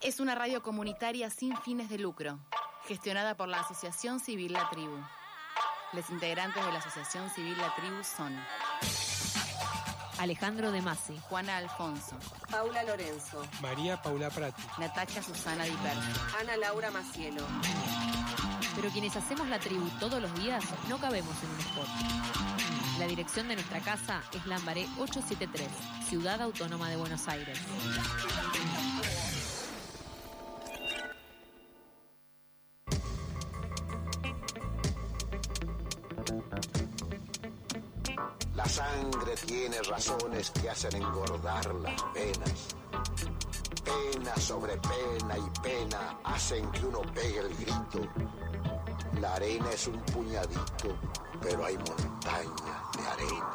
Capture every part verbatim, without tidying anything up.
Es una radio comunitaria sin fines de lucro, gestionada por la Asociación Civil La Tribu. Los integrantes de la Asociación Civil La Tribu son Alejandro De Masi, Juana Alfonso, Paula Lorenzo, María Paula Prati, Natacha Susana Di Persi, Ana Laura Macielo. Pero quienes hacemos La Tribu todos los días no cabemos en un spot. La dirección de nuestra casa es Lambaré ochocientos setenta y tres, Ciudad Autónoma de Buenos Aires. La sangre tiene razones que hacen engordar las venas. Pena sobre pena y pena hacen que uno pegue el grito. La arena es un puñadito, pero hay montañas de arena.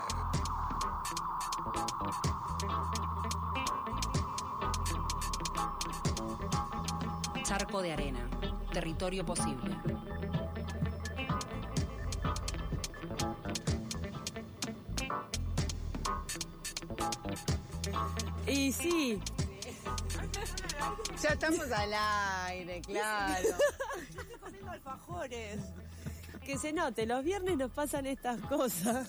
Charco de arena, territorio posible. Y sí. Ya estamos al aire, claro. Yo estoy comiendo alfajores. Que se note, los viernes nos pasan estas cosas.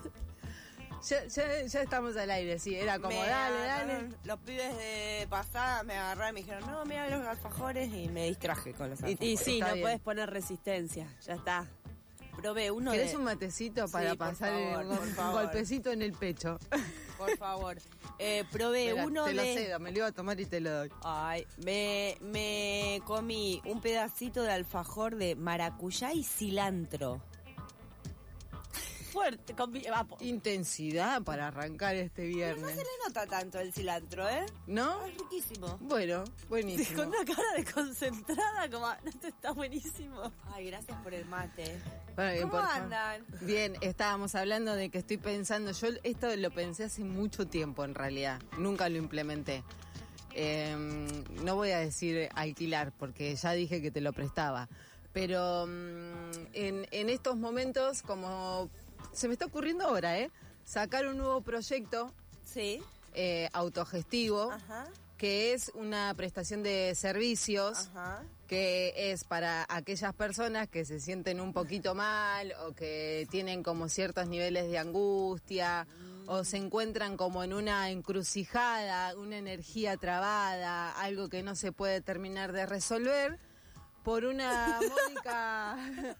Ya, ya, ya estamos al aire, sí, era como, Me dale, dale. agarraron, los pibes de pasada me agarraron y me dijeron, no, mira los alfajores, y me distraje con los alfajores. Y, y sí, Está no bien. puedes poner resistencia, ya está. Probé uno ¿Querés de... un matecito para Sí, por pasar favor, el, por un favor. golpecito en el pecho? Por favor. Eh, probé Mira, uno te de... lo cedo, me lo iba a tomar y te lo doy. Ay, me, me comí un pedacito de alfajor de maracuyá y cilantro. Fuerte, con... Intensidad para arrancar este No viernes. se le nota tanto el cilantro, ¿eh? ¿No? Es riquísimo. Bueno, buenísimo. Con una cara de concentrada, como, no, esto está buenísimo. Ay, gracias por el mate. Bueno, ¿Cómo por favor. andan? Bien, estábamos hablando de que estoy pensando, yo esto lo pensé hace mucho tiempo en realidad, nunca lo implementé. Eh, no voy a decir alquilar porque ya dije que te lo prestaba, pero um, en, en estos momentos como se me está ocurriendo ahora, ¿eh? Sacar un nuevo proyecto Sí. eh, autogestivo. Ajá. Que es una prestación de servicios. Ajá. Que es para aquellas personas que se sienten un poquito mal o que tienen como ciertos niveles de angustia mm. o se encuentran como en una encrucijada, una energía trabada, algo que no se puede terminar de resolver por una módica...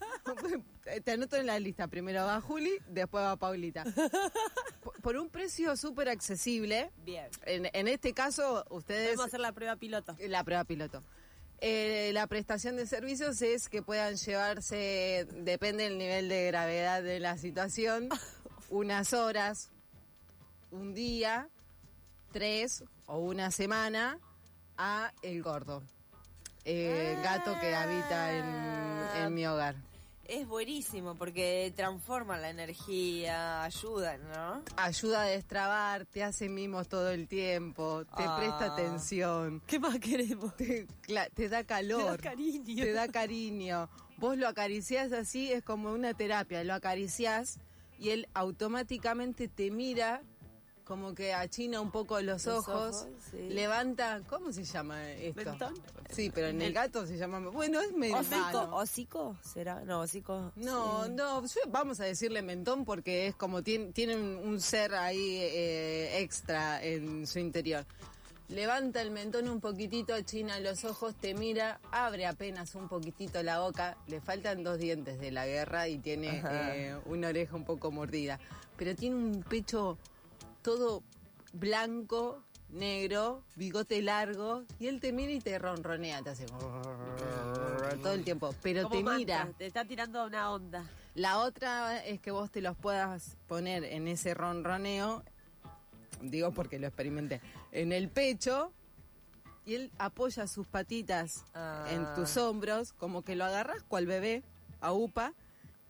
Te anoto en la lista, primero va Juli, después va Paulita. Por, por un precio súper accesible. Bien. En, en este caso, ustedes... Vamos a hacer la prueba piloto. La prueba piloto. Eh, la prestación de servicios es que puedan llevarse, depende del nivel de gravedad de la situación, unas horas, un día, tres o una semana a El Gordo, eh, gato que habita en, en mi hogar. Es buenísimo porque transforma la energía, ayuda, ¿no? Ayuda a destrabar, te hace mimos todo el tiempo, te Ah. presta atención. ¿Qué más queremos? Te, cla- te da calor. Te da cariño. Te da cariño. Vos lo acariciás así, es como una terapia. Lo acariciás y él automáticamente te mira, como que achina un poco los, Los ojos, ojos, sí. levanta, ¿cómo se llama esto? ¿Mentón? Sí, pero en el El- gato se llama, bueno, es medio ¿Hocico? malo. ¿Hocico? ¿Será? No, hocico. No, sí. no, yo- vamos a decirle mentón porque es como tiene, tiene un, un ser ahí eh, extra en su interior. Levanta el mentón un poquitito, achina los ojos, te mira, abre apenas un poquitito la boca, le faltan dos dientes de la guerra y tiene eh, una oreja un poco mordida, pero tiene un pecho todo blanco, negro, bigote largo, y él te mira y te ronronea, te hace todo el tiempo, pero Como te mantra, mira. te está tirando una onda. La otra es que vos te los puedas poner en ese ronroneo, digo porque lo experimenté, en el pecho, y él apoya sus patitas Ah. en tus hombros, como que lo agarras cual bebé, a upa,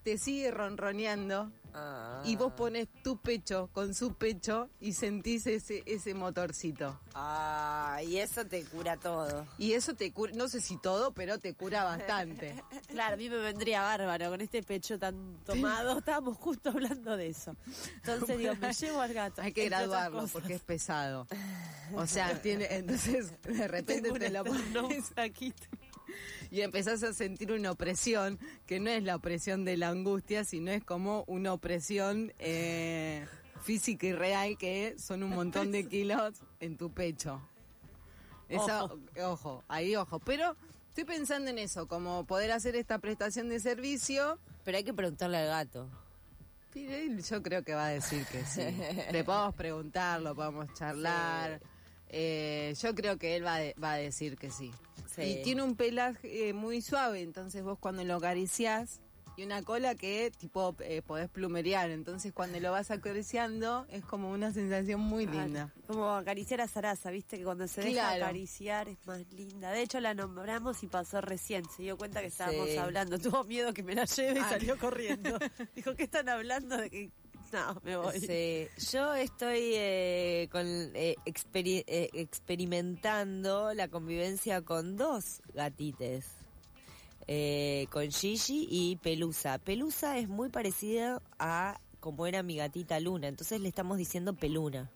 te sigue ronroneando Ah. y vos pones tu pecho con su pecho y sentís ese, ese motorcito. Ah, y eso te cura todo. Y eso te cura, no sé si todo, pero te cura bastante. Claro, a mí me vendría bárbaro con este pecho tan tomado. Estábamos justo hablando de eso. Entonces digo, me llevo al gato. Hay que entre otras graduarlo cosas. porque es pesado. O sea, tiene, entonces de repente Tengo te una- lo no, pones aquí. y empezás a sentir una opresión que no es la opresión de la angustia, sino es como una opresión eh, física y real, que son un montón de kilos en tu pecho. Esa, Ojo. ojo, ahí ojo. Pero estoy pensando en eso, como poder hacer esta prestación de servicio. Pero hay que preguntarle al gato. Pero él yo creo que va a decir que sí. Le podemos preguntar, lo podemos charlar. Eh, yo creo que él va, de- va a decir que sí. Sí. Y tiene un pelaje eh, muy suave, entonces vos cuando lo acariciás, y una cola que tipo eh, podés plumerear, entonces cuando lo vas acariciando es como una sensación muy linda. Como acariciar a Sarasa, viste que cuando se deja Claro. acariciar es más linda. De hecho la nombramos y pasó recién. Se dio cuenta que estábamos Sí. hablando. Tuvo miedo que me la lleve y Ah. salió corriendo. Dijo, ¿qué están hablando? De que no, me voy. Sí, yo estoy eh, con, eh, experi- eh, experimentando la convivencia con dos gatites, eh, con Gigi y Pelusa. Pelusa es muy parecida a como era mi gatita Luna, entonces le estamos diciendo Peluna.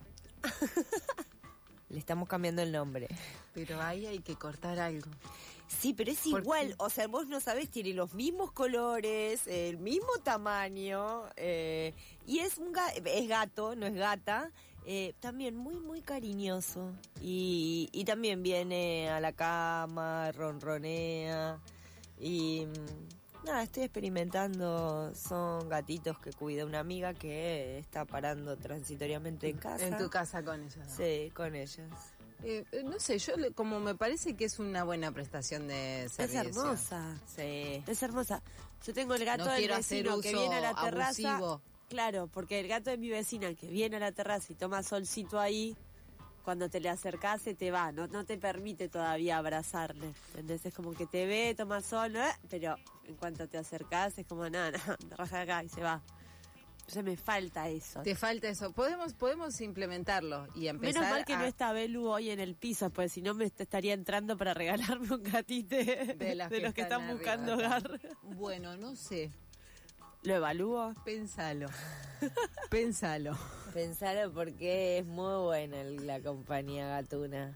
Le estamos cambiando el nombre. Pero ahí hay que cortar algo. Sí, pero es ¿Por igual, qué? o sea, vos no sabés, tiene los mismos colores, el mismo tamaño, eh, y es un ga- es gato, no es gata, eh, también muy, muy cariñoso. Y, y también viene a la cama, ronronea, y mm, nada, estoy experimentando, son gatitos que cuida una amiga que está parando transitoriamente en casa. En tu casa con ellos. Sí, con ellas. Eh, eh, no sé, yo le- como me parece que es una buena prestación de Es servicio. hermosa. Sí. Es hermosa. Yo tengo el gato No del quiero hacer vecino que uso viene a la terraza. abusivo. Claro, porque el gato de mi vecina que viene a la terraza y toma solcito ahí, cuando te le acercás se te va, no, no te permite todavía abrazarle. ¿Entendés? Es como que te ve, toma sol, ¿eh? Pero en cuanto te acercás es como, nada, nada, raja acá y se va. Entonces me falta eso. Te falta eso. Podemos podemos implementarlo y empezar Menos mal que a... no está Belu hoy en el piso, pues si no me est- estaría entrando para regalarme un gatite de, las los que están arriba buscando acá. hogar. Bueno, no sé. ¿Lo evalúo? Pénsalo. Pénsalo. Pensalo porque es muy buena la compañía gatuna.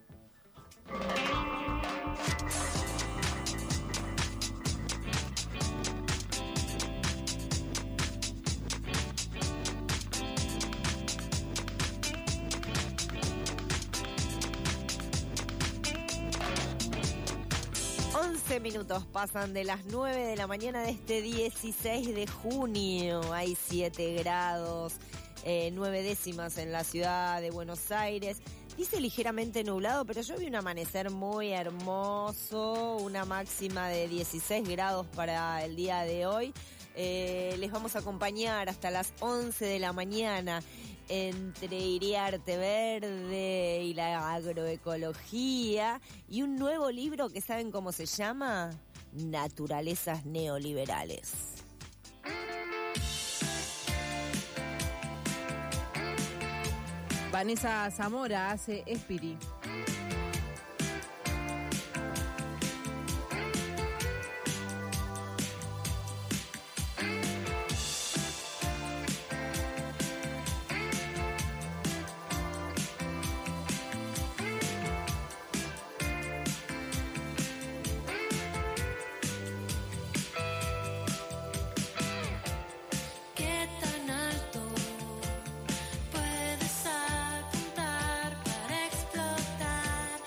once minutos pasan de las nueve de la mañana de este dieciséis de junio. Hay siete grados, eh, nueve décimas en la ciudad de Buenos Aires. Dice ligeramente nublado, pero yo vi un amanecer muy hermoso, una máxima de dieciséis grados para el día de hoy. Eh, les vamos a acompañar hasta las once de la mañana entre Iriarte Verde y la agroecología y un nuevo libro que ¿saben cómo se llama? Naturalezas neoliberales. Vanessa Zamora hace Espiri. ¿Qué tan alto puedes apuntar para explotar?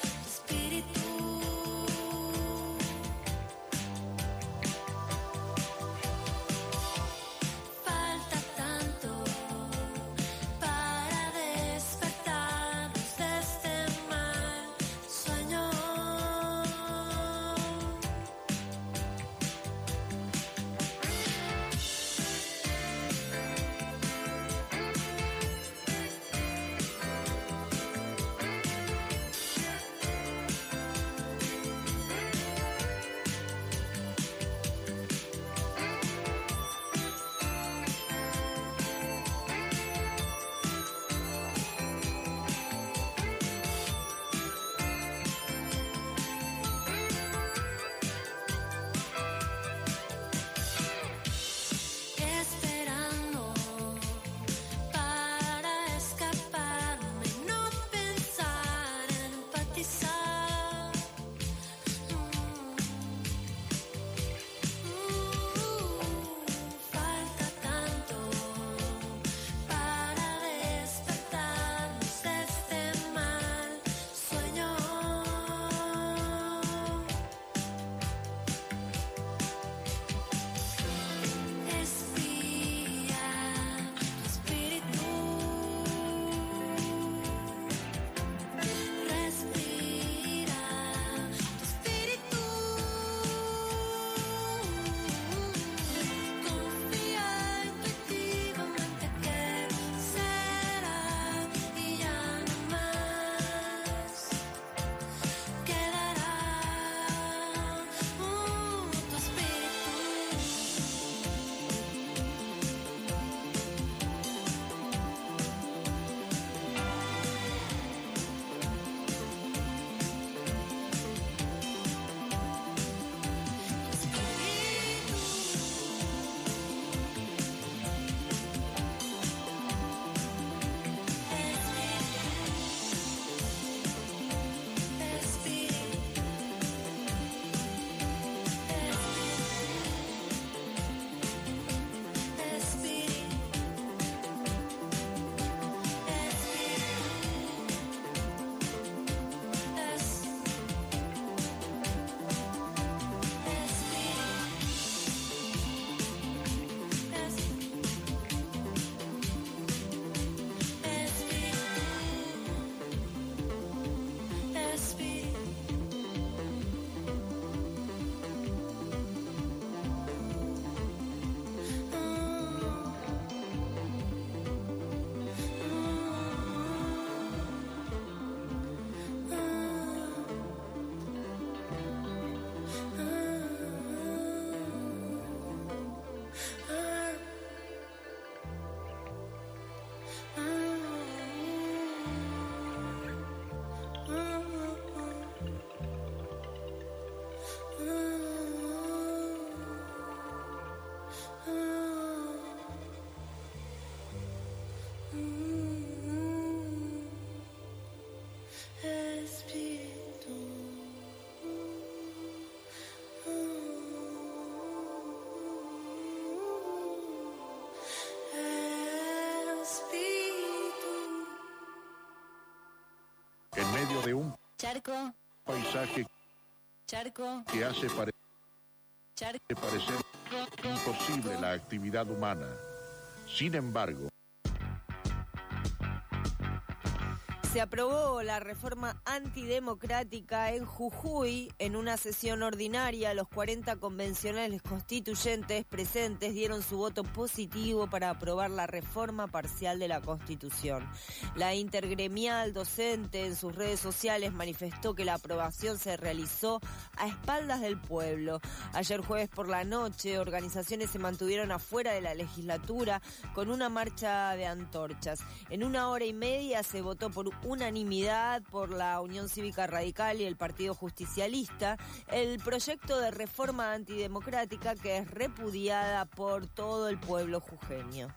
en medio de un Charco, paisaje charco, que hace pare- charco. parecer imposible la actividad humana. Sin embargo, Se aprobó la reforma antidemocrática en Jujuy. En una sesión ordinaria, los cuarenta convencionales constituyentes presentes dieron su voto positivo para aprobar la reforma parcial de la Constitución. La intergremial docente en sus redes sociales manifestó que la aprobación se realizó a espaldas del pueblo. Ayer jueves por la noche, organizaciones se mantuvieron afuera de la legislatura con una marcha de antorchas. En una hora y media se votó por unanimidad por la Unión Cívica Radical y el Partido Justicialista el proyecto de reforma antidemocrática que es repudiada por todo el pueblo jujeño.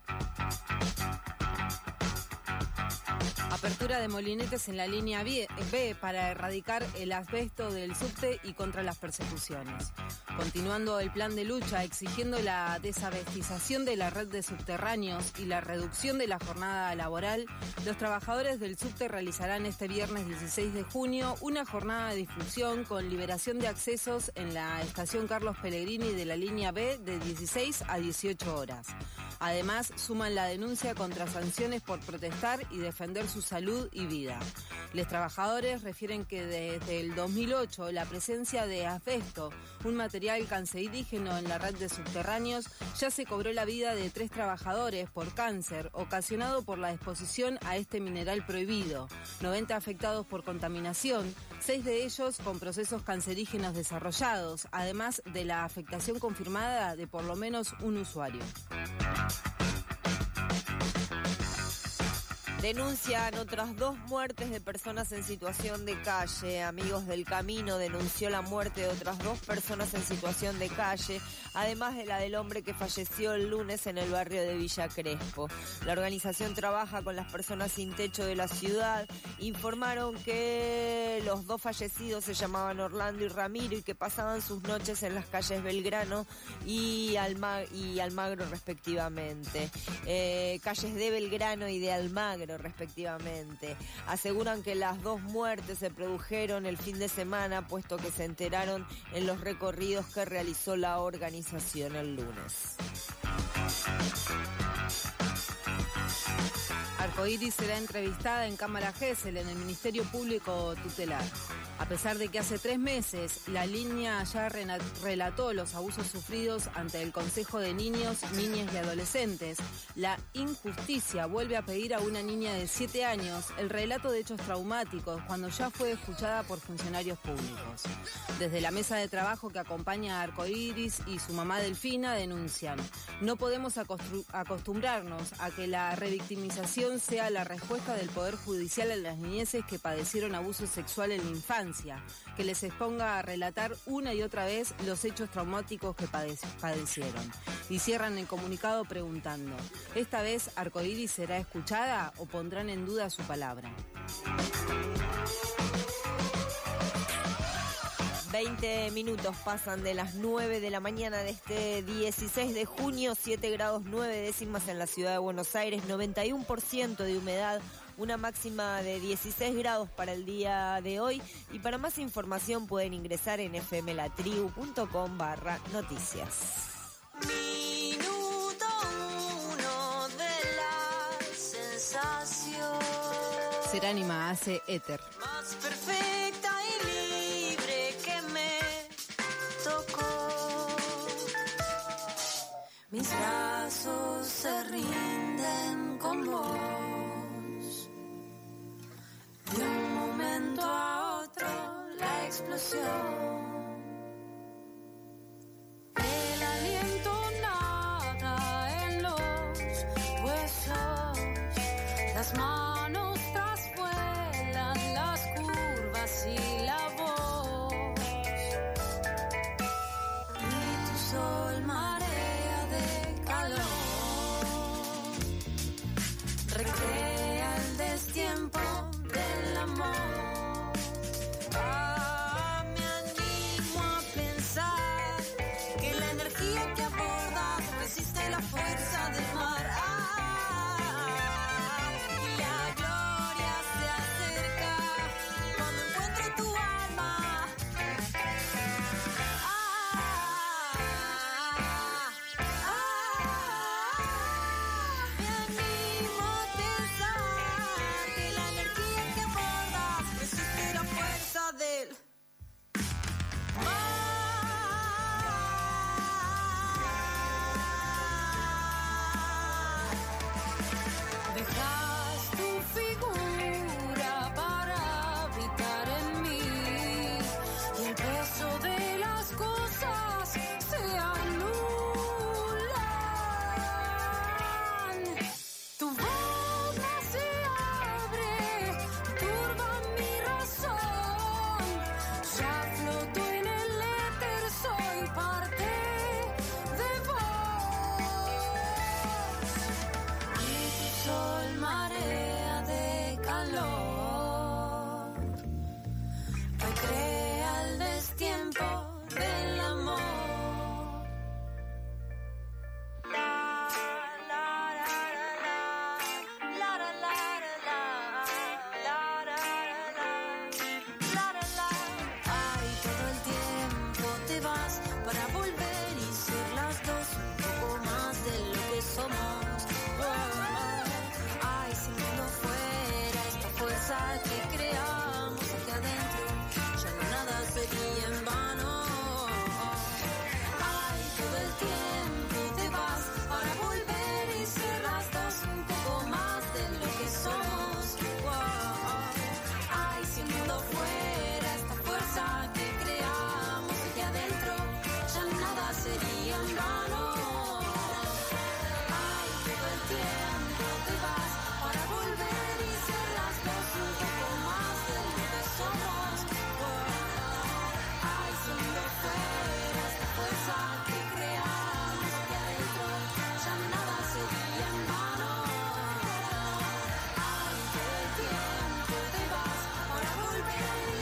Apertura de molinetes en la línea B para erradicar el asbesto del subte y contra las persecuciones. Continuando el plan de lucha exigiendo la desabestización de la red de subterráneos y la reducción de la jornada laboral, los trabajadores del subte realizarán este viernes dieciséis de junio una jornada de difusión con liberación de accesos en la estación Carlos Pellegrini de la línea B de dieciséis a dieciocho horas. Además, suman la denuncia contra sanciones por protestar y defender su salud y vida. Los trabajadores refieren que desde el dos mil ocho la presencia de asbesto, un material cancerígeno en la red de subterráneos, ya se cobró la vida de tres trabajadores por cáncer ocasionado por la exposición a este mineral prohibido. noventa afectados por contaminación, seis de ellos con procesos cancerígenos desarrollados, además de la afectación confirmada de por lo menos un usuario. Denuncian otras dos muertes de personas en situación de calle. Amigos del Camino denunció la muerte de otras dos personas en situación de calle, además de la del hombre que falleció el lunes en el barrio de Villa Crespo. La organización trabaja con las personas sin techo de la ciudad. Informaron que los dos fallecidos se llamaban Orlando y Ramiro y que pasaban sus noches en las calles Belgrano y, Alma- y Almagro respectivamente. Eh, calles de Belgrano y de Almagro respectivamente. Aseguran que las dos muertes se produjeron el fin de semana, puesto que se enteraron en los recorridos que realizó la organización el lunes. Arcoiris será entrevistada en Cámara Gesell en el Ministerio Público Tutelar. A pesar de que hace tres meses la línea ya relató los abusos sufridos ante el Consejo de Niños, Niñas y Adolescentes, la injusticia vuelve a pedir a una niña de siete años el relato de hechos traumáticos cuando ya fue escuchada por funcionarios públicos. Desde la mesa de trabajo que acompaña a Arcoiris y su mamá Delfina denuncian: no podemos acostumbrarnos a que la revictimización sea la respuesta del Poder Judicial a las niñeces que padecieron abuso sexual en la infancia, que les exponga a relatar una y otra vez los hechos traumáticos que padec- padecieron. Y cierran el comunicado preguntando: ¿esta vez Arcoiris será escuchada o pondrán en duda su palabra? veinte minutos pasan de las nueve de la mañana de este dieciséis de junio, siete grados nueve décimas en la ciudad de Buenos Aires, noventa y uno por ciento de humedad, una máxima de dieciséis grados para el día de hoy. Y para más información pueden ingresar en fmlatribu.com barra noticias. Minuto uno de la sensación. Seránima hace éter. Más perfecta y libre que me tocó. Mis brazos se rinden con vos. De un momento a otro la explosión. El aliento nada en los huesos. Las manos trasvuelan las curvas y la voz. Y tu sol marea de calor. Recrea el destiempo del amor. Ah, me animo.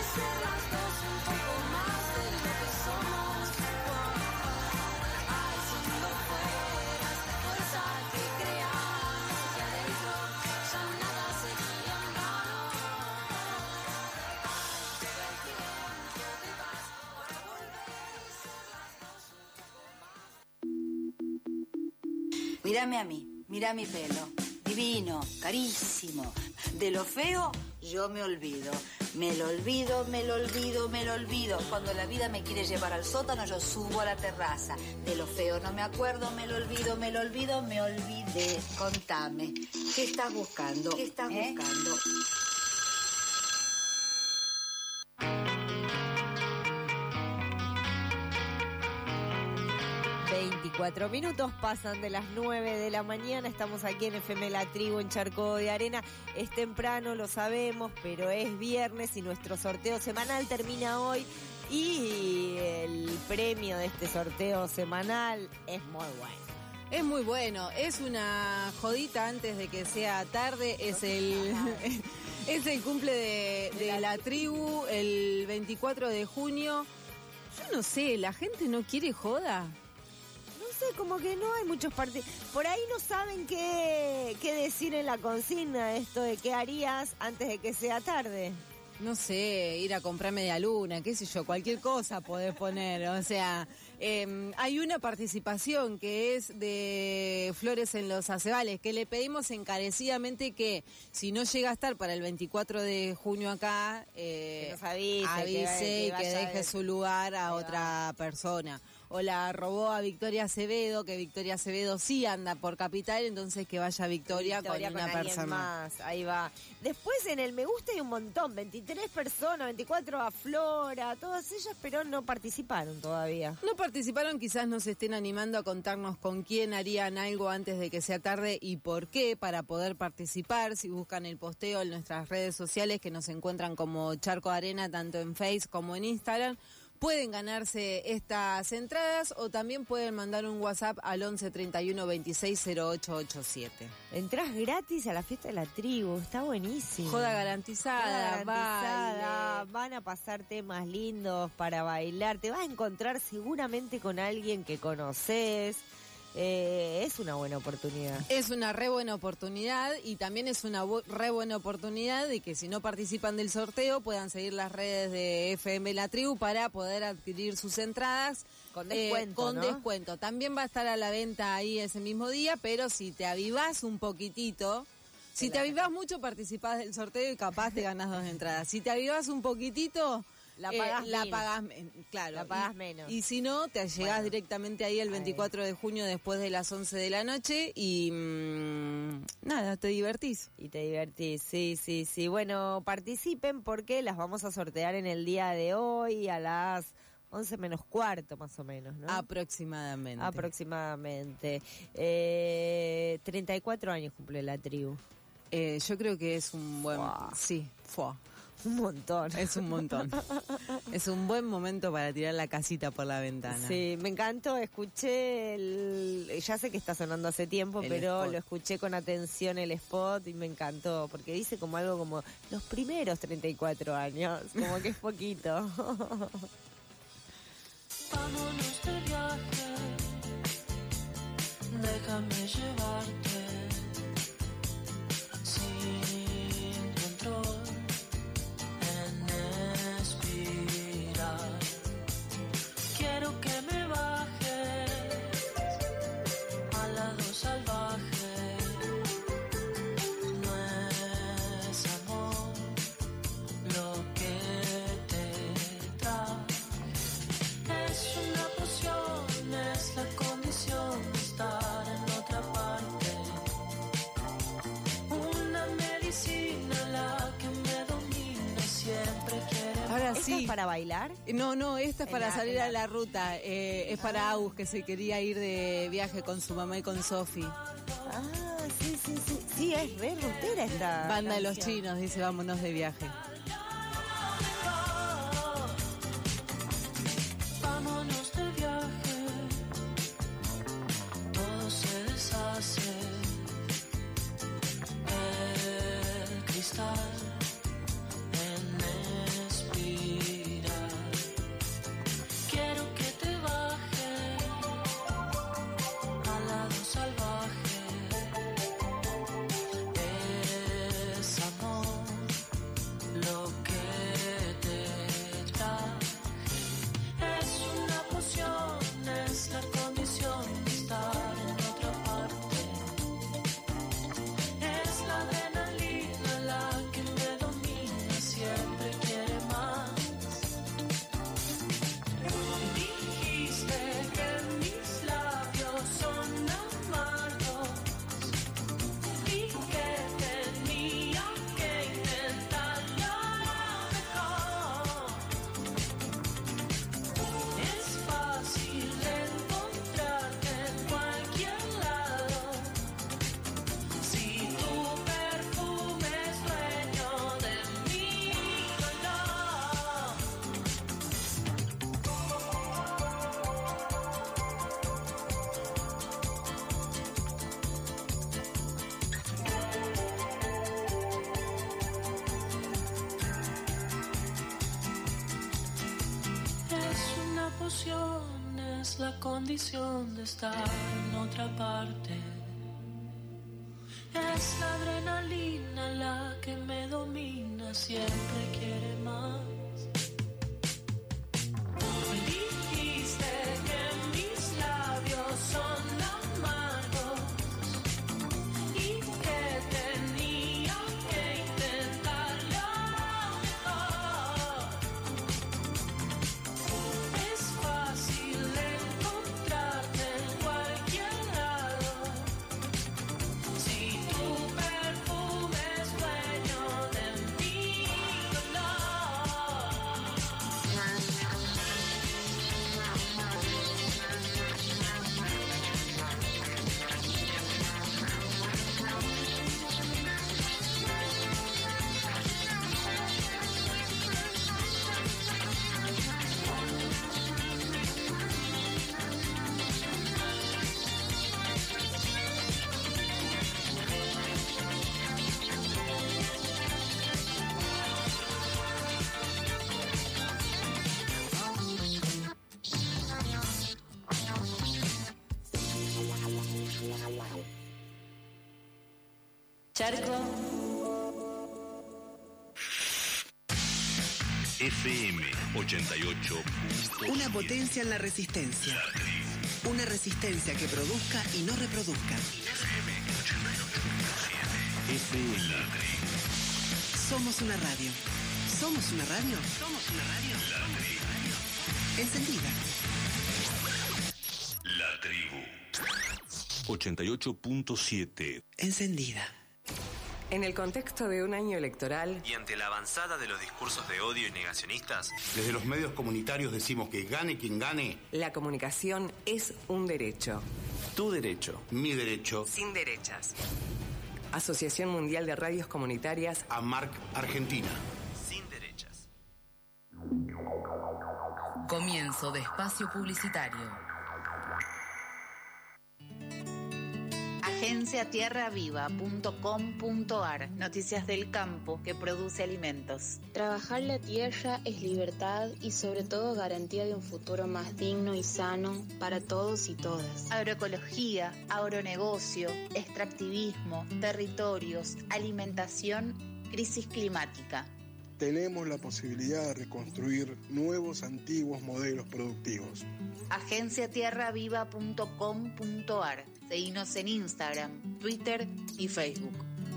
ser las dos un poco más de lo que somos. Ay, si no fuera esta fuerza que creamos aquí adentro, ya nada sería en vano. Ay, todo el tiempo te vas para volver y ser las dos un poco más. Mírame a mí, mira mi pelo. Divino, carísimo. De lo feo, yo me olvido. Me lo olvido, me lo olvido, me lo olvido. Cuando la vida me quiere llevar al sótano, yo subo a la terraza. De lo feo no me acuerdo, me lo olvido, me lo olvido, me olvidé. Contame, ¿qué estás buscando? ¿Qué estás ¿Eh? buscando? veinticuatro minutos pasan de las nueve de la mañana, estamos aquí en F M La Tribu en Charco de Arena. Es temprano, lo sabemos, pero es viernes y nuestro sorteo semanal termina hoy y el premio de este sorteo semanal es muy bueno. Es muy bueno, es una jodita antes de que sea tarde, es el... Es el cumple de, de la tribu, el veinticuatro de junio. Yo no sé, ¿la gente no quiere joda? No sé, como que no hay muchos partidos. Por ahí no saben qué, qué decir en la consigna, esto de qué harías antes de que sea tarde. No sé, ir a comprar media luna, qué sé yo, cualquier cosa podés poner. O sea, eh, hay una participación que es de Flores en los Acebales, que le pedimos encarecidamente que si no llega a estar para el veinticuatro de junio acá, eh, que nos avise, avise que, y que deje de... su lugar a otra persona. O la robó a Victoria Acevedo, que Victoria Acevedo sí anda por Capital, entonces que vaya Victoria, Victoria con una con persona más. Ahí va. Después en el Me Gusta hay un montón, veintitrés personas, veinticuatro a Flora, todas ellas, pero no participaron todavía. No participaron, quizás nos estén animando a contarnos con quién harían algo antes de que sea tarde y por qué, para poder participar. Si buscan el posteo en nuestras redes sociales, que nos encuentran como Charco de Arena, tanto en Facebook como en Instagram, pueden ganarse estas entradas o también pueden mandar un WhatsApp al once treinta y uno veintiséis cero ocho ochenta y siete. Entrás gratis a la fiesta de la tribu, está buenísimo. Joda garantizada, garantizada, baile. Van a pasar temas lindos para bailar, te vas a encontrar seguramente con alguien que conoces. Eh, es una buena oportunidad. Es una re buena oportunidad y también es una bu- re buena oportunidad de que si no participan del sorteo puedan seguir las redes de F M La Tribu para poder adquirir sus entradas con descuento. Eh, con ¿no? descuento. También va a estar a la venta ahí ese mismo día, pero si te avivás un poquitito, si te, te avivás mucho participás del sorteo y capaz te ganás dos entradas. Si te avivás un poquitito... La pagás, eh, la menos. pagás claro. La pagás y, menos. Y si no, te llegás bueno. directamente ahí el veinticuatro de junio después de las once de la noche y mmm, nada, te divertís. Y te divertís, sí, sí, sí. Bueno, participen porque las vamos a sortear en el día de hoy a las once menos cuarto más o menos, ¿no? Aproximadamente. Aproximadamente. Eh, treinta y cuatro años cumple la tribu. Eh, yo creo que es un buen... Wow. Sí, fue. Un montón. Es un montón. Es un buen momento para tirar la casita por la ventana. Sí, me encantó. Escuché el... Ya sé que está sonando hace tiempo, el pero spot. Lo escuché con atención el spot y me encantó. Porque dice como algo como los primeros treinta y cuatro años. Como que es poquito. Vámonos de viaje. Déjame llevarte. Sin control. Quiero que me bajes al lado salvaje. No es amor lo que te trae. Es una poción, es la condición de estar en otra parte. Una medicina la que me domina siempre quiere. Ahora ¿Esta sí. es para bailar? No, no, esta es para la, salir la... a la ruta. Eh, es para ah. Agus, que se quería ir de viaje con su mamá y con Sofi. Ah, sí, sí, sí. Sí, es re rutera esta Banda de los canción. chinos, dice, vámonos de viaje. Vámonos de viaje. Todo se deshace. El cristal en espiral. ilusión es la condición de estar en otra parte. Es la adrenalina la que me domina, siempre quiere más. Me dijiste que mis labios son amargos y que tenía que intentar lo mejor. Es fácil encontrarte en cualquier lado. Si tu perfume es dueño de mi dolor. Charco. F M ochenta y ocho. Una potencia en la resistencia. Una resistencia que produzca y no reproduzca. F M. Somos una radio. ¿Somos una radio? Somos una radio. Encendida. La tribu. ochenta y ocho punto siete. Encendida. En el contexto de un año electoral y ante la avanzada de los discursos de odio y negacionistas, desde los medios comunitarios decimos que gane quien gane, la comunicación es un derecho. tu derecho, mi derecho, Sin derechas. Asociación Mundial de Radios Comunitarias, AMARC Argentina. sin derechas. Comienzo de espacio publicitario. agencia tierra viva punto com punto ar. Noticias del campo que produce alimentos. Trabajar la tierra es libertad y sobre todo garantía de un futuro más digno y sano para todos y todas. Agroecología, agronegocio, extractivismo, territorios, alimentación, crisis climática. Tenemos la posibilidad de reconstruir nuevos antiguos modelos productivos. agencia tierra viva punto com punto ar. Seguinos en Instagram, Twitter y Facebook.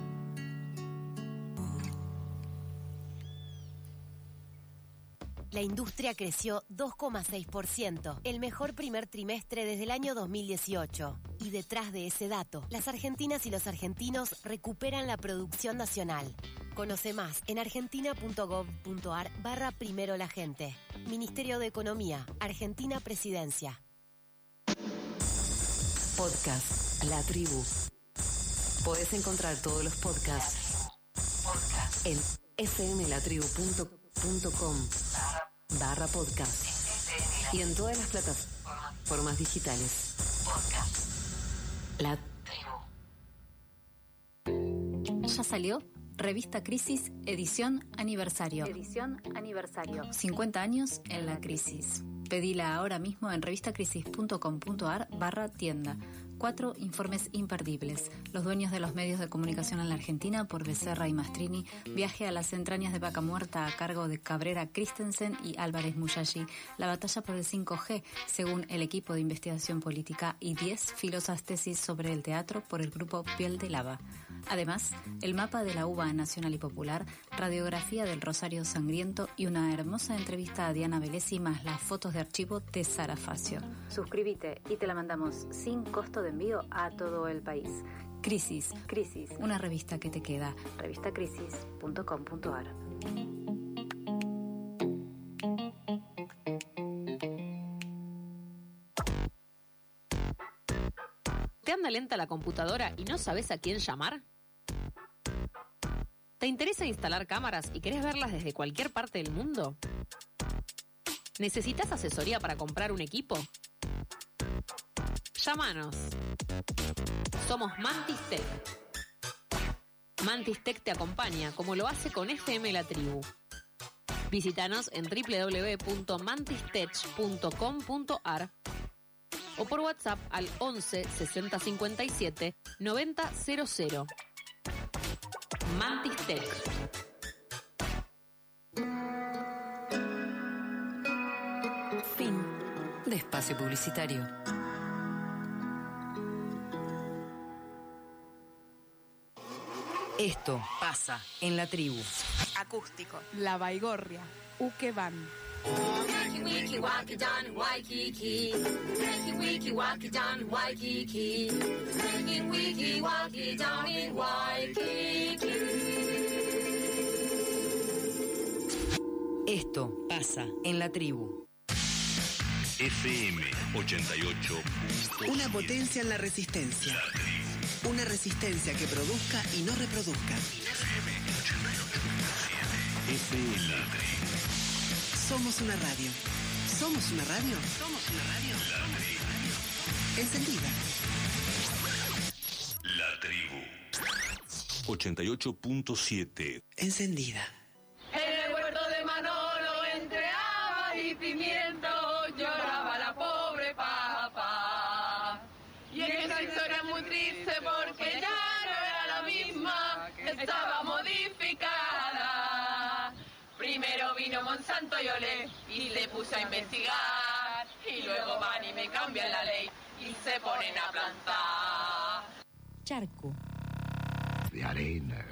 La industria creció dos coma seis por ciento, el mejor primer trimestre desde el año dos mil dieciocho. Y detrás de ese dato, las argentinas y los argentinos recuperan la producción nacional. Conoce más en argentina.gov.ar barra primero la gente. Ministerio de Economía, Argentina Presidencia. Podcast La Tribu. Podés encontrar todos los podcasts Podcast. en fmlatribu punto com barra podcast y en todas las plataformas digitales. Podcast La Tribu. ¿Ya salió? Revista Crisis, edición aniversario. Edición aniversario. cincuenta años en la crisis. Pedila ahora mismo en revistacrisis.com.ar barra tienda. Cuatro informes imperdibles. Los dueños de los medios de comunicación en la Argentina por Becerra y Mastrini. Viaje a las entrañas de Vaca Muerta a cargo de Cabrera Christensen y Álvarez Muyashi. La batalla por el cinco G según el equipo de investigación política y diez filosas tesis sobre el teatro por el grupo Piel de Lava. Además, el mapa de la uva nacional y popular, radiografía del Rosario Sangriento y una hermosa entrevista a Diana Velesi más las fotos de archivo de Sara Facio. Suscríbete y te la mandamos sin costo de envío a todo el país. Crisis. Crisis. Una revista que te queda. revistacrisis punto com punto ar. ¿Te anda lenta la computadora y no sabes a quién llamar? ¿Te interesa instalar cámaras y querés verlas desde cualquier parte del mundo? ¿Necesitas asesoría para comprar un equipo? Llámanos. Somos Mantis Tech. Mantis Tech te acompaña como lo hace con F M La Tribu. Visítanos en doble u doble u doble u punto mantistech punto com punto a r o por WhatsApp al once sesenta cincuenta y siete noventa cero cero. Mantis Tech. Fin de espacio publicitario. Esto pasa en la tribu. Acústico. La Baigorria. Ukeban. Wiki waki dan Waikiki. Wiki wiki waki dan Waikiki. Wiki wiki waki down in Waikiki. Esto pasa en la tribu. F M ochenta y ocho punto siete. Una potencia en la resistencia. Una resistencia que produzca y no reproduzca. F M ochenta y ocho punto siete. F M La Tribu. Somos una radio. ¿Somos una radio? Somos una radio. La Tribu. Encendida. La Tribu. ochenta y ocho punto siete. Encendida. En el huerto de Manolo, entre habas y pimiento, lloraba la pobre papa. Y esa historia es muy triste porque ya no era la misma, estaba modificada. Primero vino Monsanto y Olé y se puso a investigar. Y luego van y me cambian la ley y se ponen a plantar. Charco. De arena.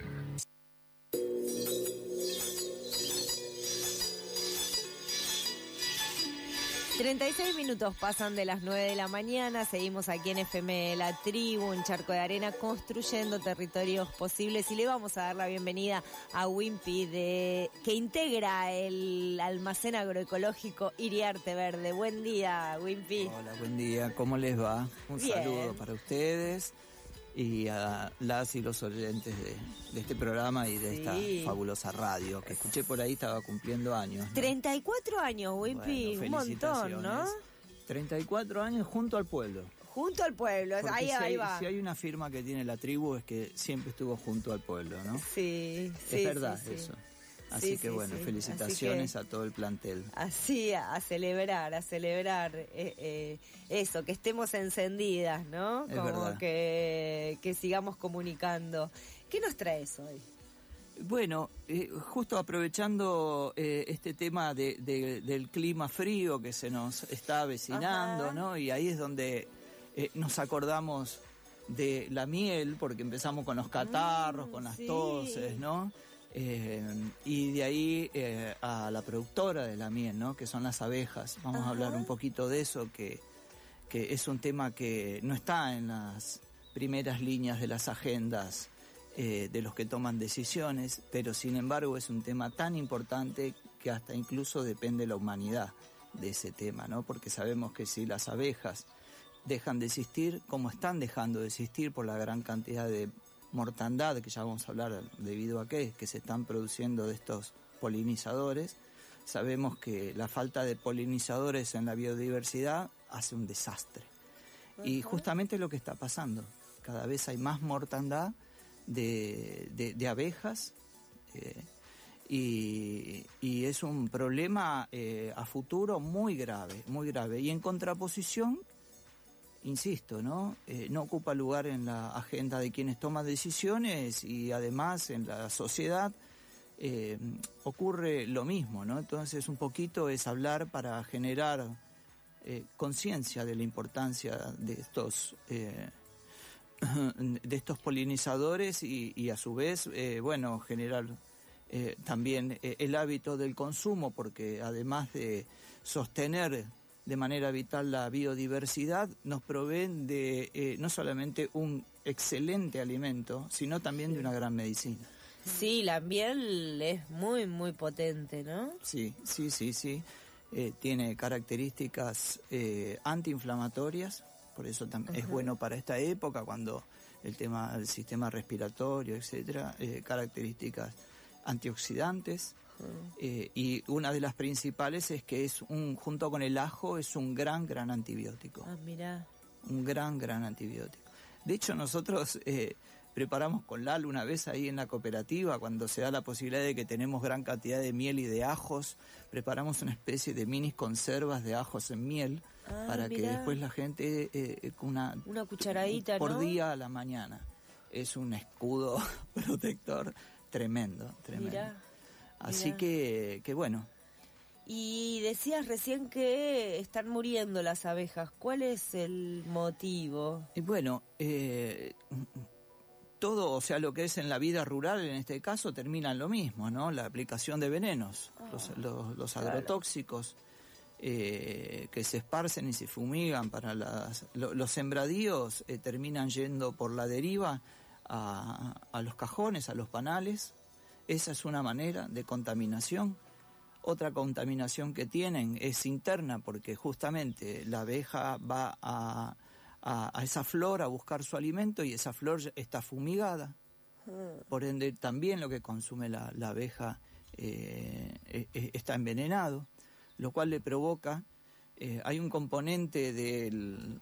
treinta y seis minutos pasan de las nueve de la mañana, seguimos aquí en F M La Tribu, en Charco de Arena, construyendo territorios posibles, y le vamos a dar la bienvenida a Wimpy, de, que integra el almacén agroecológico Iriarte Verde. Buen día, Wimpy. Hola, buen día, ¿cómo les va? Un Bien. saludo para ustedes y a las y los oyentes de, de este programa y de Sí. esta fabulosa radio, que escuché por ahí estaba cumpliendo años, ¿no? treinta y cuatro años, Wimpy, Bueno, un montón, ¿no? treinta y cuatro años junto al pueblo. Junto al pueblo, Porque ahí, si, ahí hay, va. si hay una firma que tiene la tribu es que siempre estuvo junto al pueblo, ¿no? Sí, sí, es verdad sí, sí. eso. Sí, Así que sí, bueno, sí. felicitaciones Así a todo el plantel. Así, a, a celebrar, a celebrar eh, eh, eso, que estemos encendidas, ¿no? Es Como verdad. que, que sigamos comunicando. ¿Qué nos traes hoy? Bueno, eh, justo aprovechando eh, este tema de, de- del clima frío que se nos está avecinando, Ajá. ¿no? Y ahí es donde eh, nos acordamos de la miel, porque empezamos con los catarros, con las sí. toses, ¿no? Eh, y de ahí eh, a la productora de la miel, ¿no? Que son las abejas. Vamos Ajá. a hablar un poquito de eso, que, que es un tema que no está en las primeras líneas de las agendas eh, de los que toman decisiones, pero sin embargo es un tema tan importante que hasta incluso depende la humanidad de ese tema, ¿no? Porque sabemos que si las abejas dejan de existir, como están dejando de existir por la gran cantidad de mortandad, que ya vamos a hablar debido a qué, que se están produciendo de estos polinizadores, sabemos que la falta de polinizadores en la biodiversidad hace un desastre. Y justamente es lo que está pasando. Cada vez hay más mortandad de, de- de abejas eh, y, y es un problema eh, a futuro muy grave, muy grave. Y en contraposición, insisto, ¿no? Eh, no ocupa lugar en la agenda de quienes toman decisiones y además en la sociedad eh, ocurre lo mismo, ¿no? Entonces un poquito es hablar para generar eh, conciencia de la importancia de estos eh, de estos polinizadores y, y a su vez, eh, bueno, generar eh, también eh, el hábito del consumo, porque además de sostener de manera vital la biodiversidad, nos proveen de eh, no solamente un excelente alimento, sino también de una gran medicina. Sí, la miel es muy, muy potente, ¿no? Sí, sí, sí, sí. Eh, tiene características eh, antiinflamatorias, por eso también es Ajá. bueno para esta época, cuando el tema del sistema respiratorio, etcétera, eh, características antioxidantes. Eh, y una de las principales es que es un, junto con el ajo, es un gran, gran antibiótico. Ah, mirá. Un gran, gran antibiótico. De hecho, nosotros, eh, preparamos con Lalo una vez ahí en la cooperativa, cuando se da la posibilidad de que tenemos gran cantidad de miel y de ajos, preparamos una especie de minis conservas de ajos en miel, Ah, para mirá. que después la gente, eh, con una, Una cucharadita, por ¿no? día a la mañana. Es un escudo protector tremendo, tremendo. Mirá, Así mirá. que, que bueno. Y decías recién que están muriendo las abejas. ¿Cuál es el motivo? Y bueno, eh, todo, o sea, lo que es en la vida rural, en este caso, termina en lo mismo, ¿no? La aplicación de venenos, Ah, los, los, los claro. agrotóxicos eh, que se esparcen y se fumigan para las... lo- los sembradíos eh, terminan yendo por la deriva a, a los cajones, a los panales. Esa es una manera de contaminación. Otra contaminación que tienen es interna, porque justamente la abeja va a, a, a esa flor a buscar su alimento y esa flor ya está fumigada. Por ende, también lo que consume la, la abeja eh, eh, eh, está envenenado, lo cual le provoca... eh, hay un componente del,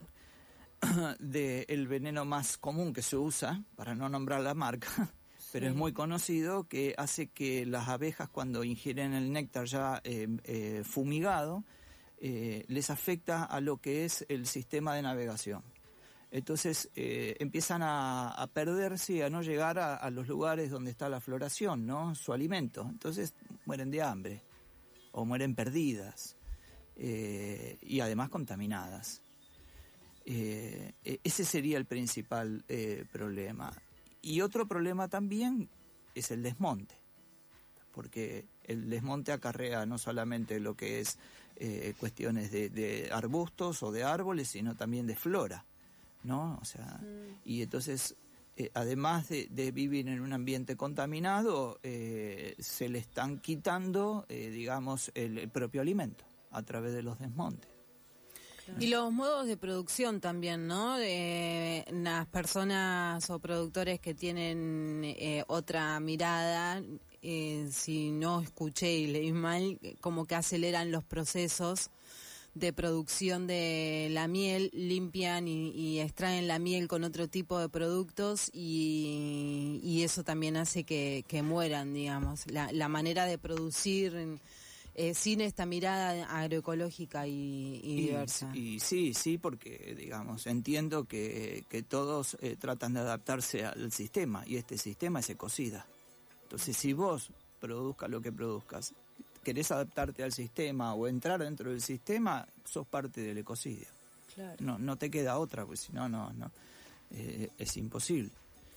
del veneno más común que se usa, para no nombrar la marca, pero Sí. es muy conocido, que hace que las abejas, cuando ingieren el néctar ya eh, eh, fumigado, eh, les afecta a lo que es el sistema de navegación. Entonces eh, empiezan a, a perderse y a no llegar a, a los lugares donde está la floración, ¿no? Su alimento. Entonces mueren de hambre o mueren perdidas eh, y además contaminadas. Eh, ese sería el principal eh, problema. Y otro problema también es el desmonte, porque el desmonte acarrea no solamente lo que es eh, cuestiones de, de arbustos o de árboles, sino también de flora, ¿no? O sea, mm. y entonces, eh, además de, de vivir en un ambiente contaminado, eh, se le están quitando, eh, digamos, el, el propio alimento a través de los desmontes. Y los modos de producción también, ¿no? De las personas o productores que tienen eh, otra mirada, eh, si no escuché y leí mal, como que aceleran los procesos de producción de la miel, limpian y, y extraen la miel con otro tipo de productos y, y eso también hace que, que mueran, digamos. La, la manera de producir... Eh, sin esta mirada agroecológica y, y diversa. Y, y sí, sí, porque, digamos, entiendo que, que todos eh, tratan de adaptarse al sistema, y este sistema es ecocida. Entonces, si vos produzcas lo que produzcas, querés adaptarte al sistema o entrar dentro del sistema, sos parte del ecocidio. Claro. No, no te queda otra, pues si no, no, no, eh, es imposible.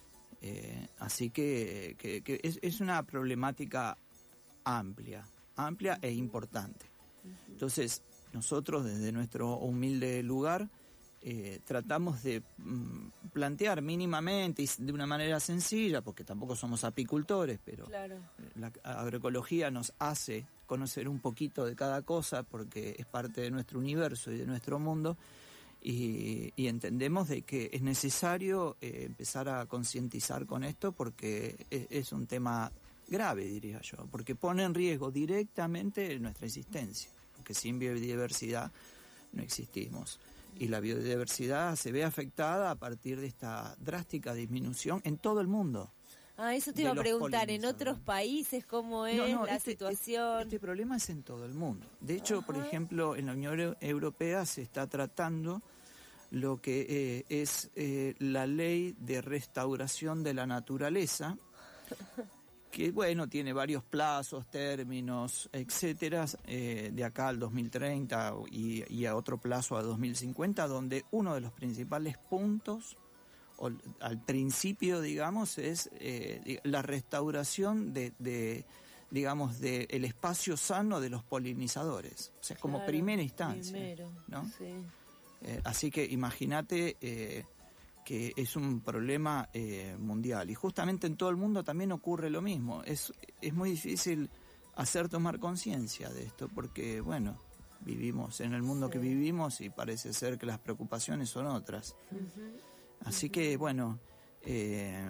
Eh, así que, que, que es, es una problemática amplia. amplia e importante. Entonces, nosotros desde nuestro humilde lugar eh, tratamos de mm, plantear mínimamente y de una manera sencilla, porque tampoco somos apicultores, pero claro. La agroecología nos hace conocer un poquito de cada cosa, porque es parte de nuestro universo y de nuestro mundo, y, y entendemos de que es necesario eh, empezar a concientizar con esto, porque es, es un tema grave, diría yo, porque pone en riesgo directamente nuestra existencia, porque sin biodiversidad no existimos. Y la biodiversidad se ve afectada a partir de esta drástica disminución en todo el mundo. Ah, eso te iba a preguntar, ¿en otros países cómo es no, no, la este, situación? Este, este problema es en todo el mundo. De hecho, Ajá. por ejemplo, en la Unión Europea se está tratando lo que eh, es eh, la ley de restauración de la naturaleza, que bueno, tiene varios plazos, términos, etcétera, eh, de acá al dos mil treinta y, y a otro plazo a dos mil cincuenta, donde uno de los principales puntos, o, al principio, digamos, es eh, la restauración de, de digamos, de el espacio sano de los polinizadores, o sea, como Claro, primera instancia, primero, ¿no? Sí. Eh, así que imagínate eh, que es un problema eh, mundial, y justamente en todo el mundo también ocurre lo mismo. Es, es muy difícil hacer tomar conciencia de esto, porque bueno, vivimos en el mundo sí. que vivimos y parece ser que las preocupaciones son otras. Uh-huh. Así uh-huh. que bueno, eh,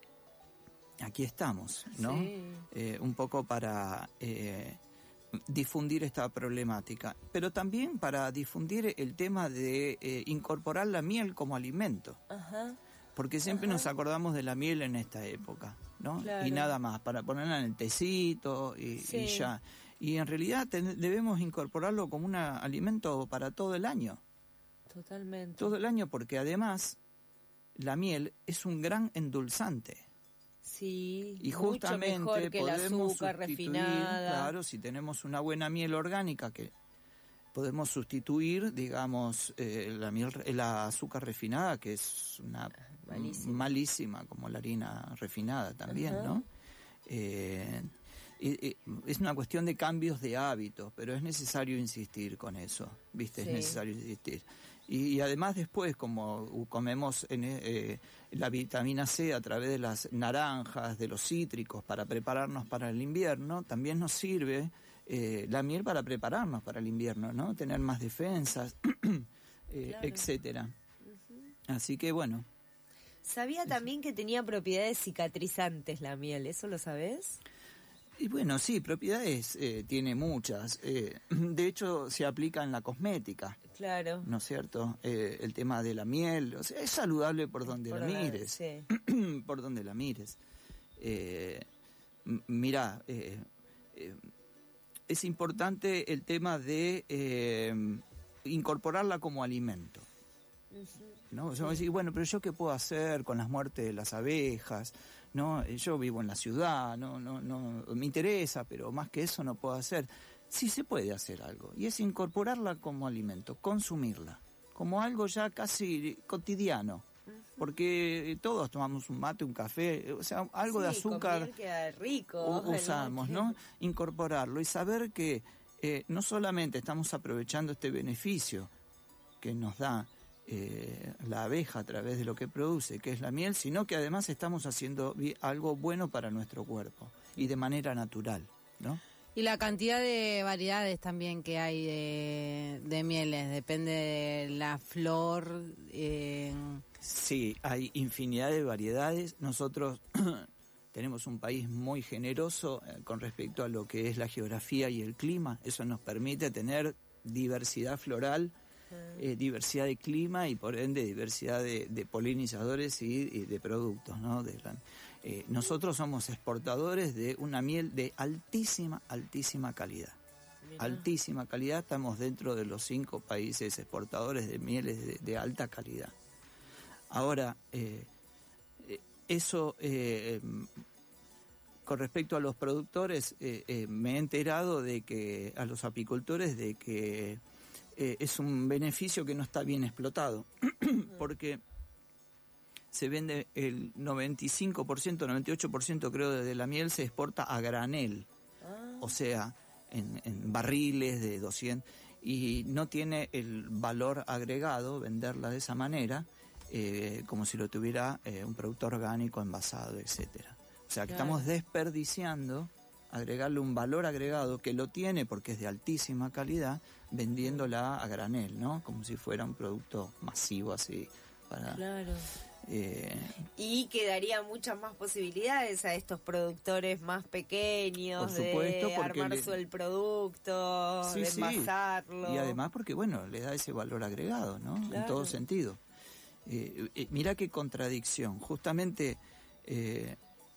aquí estamos, ¿no? Sí. Eh, un poco para eh, difundir esta problemática, pero también para difundir el tema de eh, incorporar la miel como alimento. Ajá. porque siempre Ajá. nos acordamos de la miel en esta época, ¿no? Claro. Y nada más, para ponerla en el tecito y, Sí. y ya. Y en realidad ten- debemos incorporarlo como un alimento para todo el año. Totalmente. Todo el año, porque además la miel es un gran endulzante. Sí, Y mucho justamente mejor que el podemos azúcar sustituir, refinada. claro, si tenemos una buena miel orgánica, que podemos sustituir, digamos, eh, la miel, el azúcar refinada, que es una Malísima. malísima, como la harina refinada también, Ajá. ¿no? Eh, y- y es una cuestión de cambios de hábitos, pero es necesario insistir con eso, ¿viste? Sí. Es necesario insistir. Y, y además después, como comemos en, eh, la vitamina C a través de las naranjas, de los cítricos, para prepararnos para el invierno, también nos sirve eh, la miel para prepararnos para el invierno, ¿no? Tener más defensas, eh, Claro. etcétera. Así que bueno. Sabía también que tenía propiedades cicatrizantes la miel, ¿eso lo sabés? Y bueno, sí, propiedades eh, tiene muchas. Eh, de hecho, se aplica en la cosmética. Claro. ¿No es cierto? Eh, el tema de la miel, o sea, es saludable por donde Por la donde- mires. sí. Por donde la mires. Eh, m- mirá, eh, eh, es importante el tema de eh, incorporarla como alimento. ¿No? O sea, vos decís, bueno, pero yo qué puedo hacer con las muertes de las abejas, ¿no? Yo vivo en la ciudad, no, no, no, me interesa, pero más que eso no puedo hacer. Sí se puede hacer algo, y es incorporarla como alimento, consumirla, como algo ya casi cotidiano, porque todos tomamos un mate, un café, o sea, algo Sí, de azúcar con miel queda rico. u- usamos, ¿no? Incorporarlo y saber que eh, no solamente estamos aprovechando este beneficio que nos da eh, la abeja a través de lo que produce, que es la miel, sino que además estamos haciendo vi- algo bueno para nuestro cuerpo y de manera natural, ¿no? Y la cantidad de variedades también que hay de, de mieles, depende de la flor. Eh... Sí, hay infinidad de variedades. Nosotros tenemos un país muy generoso eh, con respecto a lo que es la geografía y el clima. Eso nos permite tener diversidad floral, eh, diversidad de clima y por ende diversidad de, de polinizadores y, y de productos, ¿no? De la- eh, nosotros somos exportadores de una miel de altísima, altísima calidad. Mirá. Altísima calidad, estamos dentro de los cinco países exportadores de mieles de, de alta calidad. Ahora, eh, eh, eso, eh, con respecto a los productores, eh, eh, me he enterado de que, a los apicultores, de que eh, es un beneficio que no está bien explotado, porque se vende el noventa y cinco por ciento, noventa y ocho por ciento creo de la miel se exporta a granel, o sea, en, en barriles de doscientos, y no tiene el valor agregado venderla de esa manera, eh, como si lo tuviera eh, un producto orgánico envasado, etcétera. O sea, que Claro. estamos desperdiciando agregarle un valor agregado que lo tiene porque es de altísima calidad, vendiéndola a granel, ¿no? Como si fuera un producto masivo así para... Claro. Eh, Y que daría muchas más posibilidades a estos productores más pequeños Por supuesto, de porque armar le- su el producto, Sí, de sí. envasarlo. Y además porque, bueno, le da ese valor agregado, ¿no? En Claro. todo sentido. Eh, eh, mira qué contradicción. Justamente eh,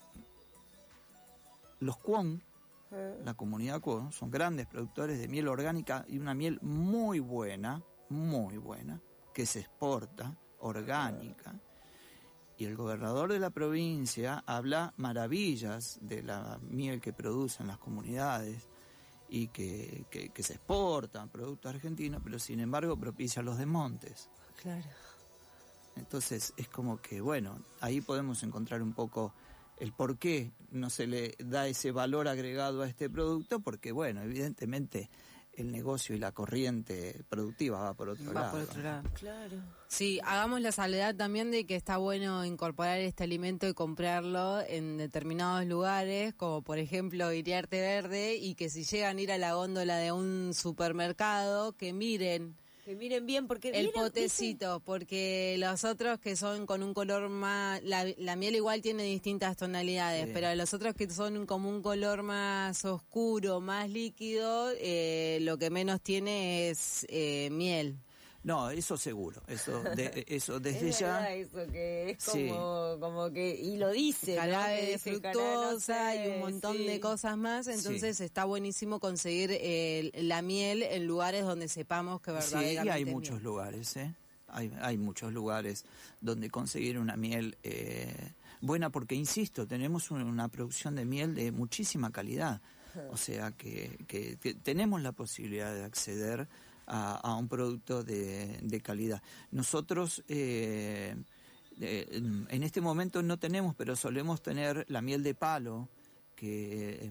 los Kwon, la comunidad Kwon, son grandes productores de miel orgánica y una miel muy buena, muy buena, que se exporta, orgánica. Y el gobernador de la provincia habla maravillas de la miel que producen las comunidades y que, que, que se exportan productos argentinos, pero sin embargo propicia los desmontes. Claro. Entonces es como que, bueno, ahí podemos encontrar un poco el por qué no se le da ese valor agregado a este producto, porque, bueno, evidentemente el negocio y la corriente productiva va por otro Va lado. por otro lado. Claro. Sí, hagamos la salvedad también de que está bueno incorporar este alimento y comprarlo en determinados lugares, como por ejemplo Iriarte Verde, y que si llegan a ir a la góndola de un supermercado, que miren Que miren bien, porque el viene- potecito, porque los otros que son con un color más... La, la miel igual tiene distintas tonalidades, Sí. pero los otros que son como un color más oscuro, más líquido, eh, lo que menos tiene es eh, miel. No, eso seguro, eso de, eso desde es ya. verdad eso que es como, Sí. como que, y lo dice, Jarabe ¿no? de Ese fructosa jarabe, no sé, y un montón sí. de cosas más, entonces está buenísimo conseguir eh, la miel en lugares donde sepamos que Sí, verdaderamente y hay es muchos miel. lugares, ¿eh? Hay, hay muchos lugares donde conseguir una miel eh, buena, porque, insisto, tenemos un- una producción de miel de muchísima calidad. O sea que, que- que tenemos la posibilidad de acceder a, a un producto de, de calidad. Nosotros eh, eh, en este momento no tenemos, pero solemos tener la miel de palo que eh,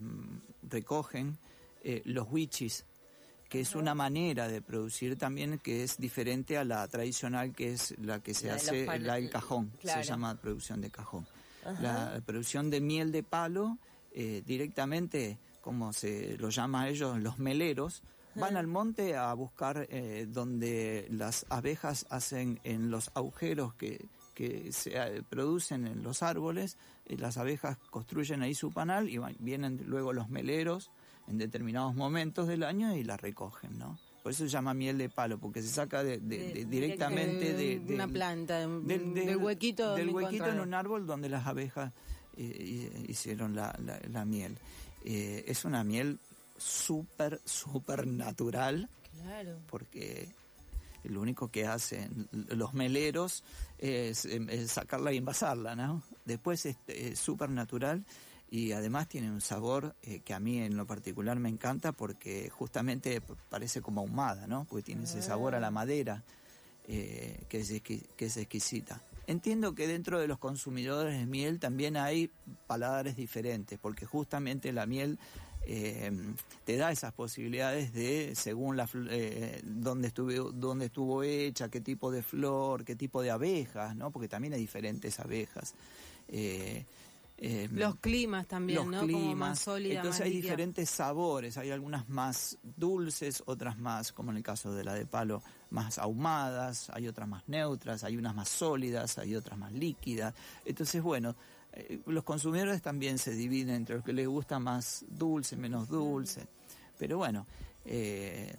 recogen eh, los huichis, que es una manera de producir también que es diferente a la tradicional, que es la que se La de los hace, pan- la del cajón, claro. se llama producción de cajón. Ajá. La producción de miel de palo, eh, directamente, como se lo llama a ellos, los meleros, van Ajá. al monte a buscar eh, donde las abejas hacen en los agujeros que, que se eh, producen en los árboles, eh, las abejas construyen ahí su panal y van- vienen luego los meleros en determinados momentos del año y la recogen, ¿no? Por eso se llama miel de palo, porque se saca de, de- de- directamente de, de una del- planta, del, del, del- huequito del donde huequito en encontraron. un árbol donde las abejas eh, hicieron la, la- la miel. Eh, es una miel súper, súper natural, Claro. porque lo único que hacen los meleros es, es sacarla y envasarla, ¿no? Después es es súper natural y además tiene un sabor eh, que a mí en lo particular me encanta, porque justamente p- parece como ahumada, ¿no? Porque tiene ese sabor a la madera eh, que, es exqui- que es exquisita. Entiendo que dentro de los consumidores de miel también hay paladares diferentes, porque justamente la miel eh, te da esas posibilidades de, según la fl- eh, dónde estuvo dónde estuvo hecha, qué tipo de flor, qué tipo de abejas, ¿no? Porque también hay diferentes abejas. Eh, eh, Los climas también, los ¿no? Como climas. más sólida, Entonces más hay líquida. diferentes sabores, hay algunas más dulces, otras más, como en el caso de la de palo, más ahumadas, hay otras más neutras, hay unas más sólidas, hay otras más líquidas. Entonces, bueno, eh, los consumidores también se dividen entre los que les gusta más dulce, menos dulce. Pero bueno, eh,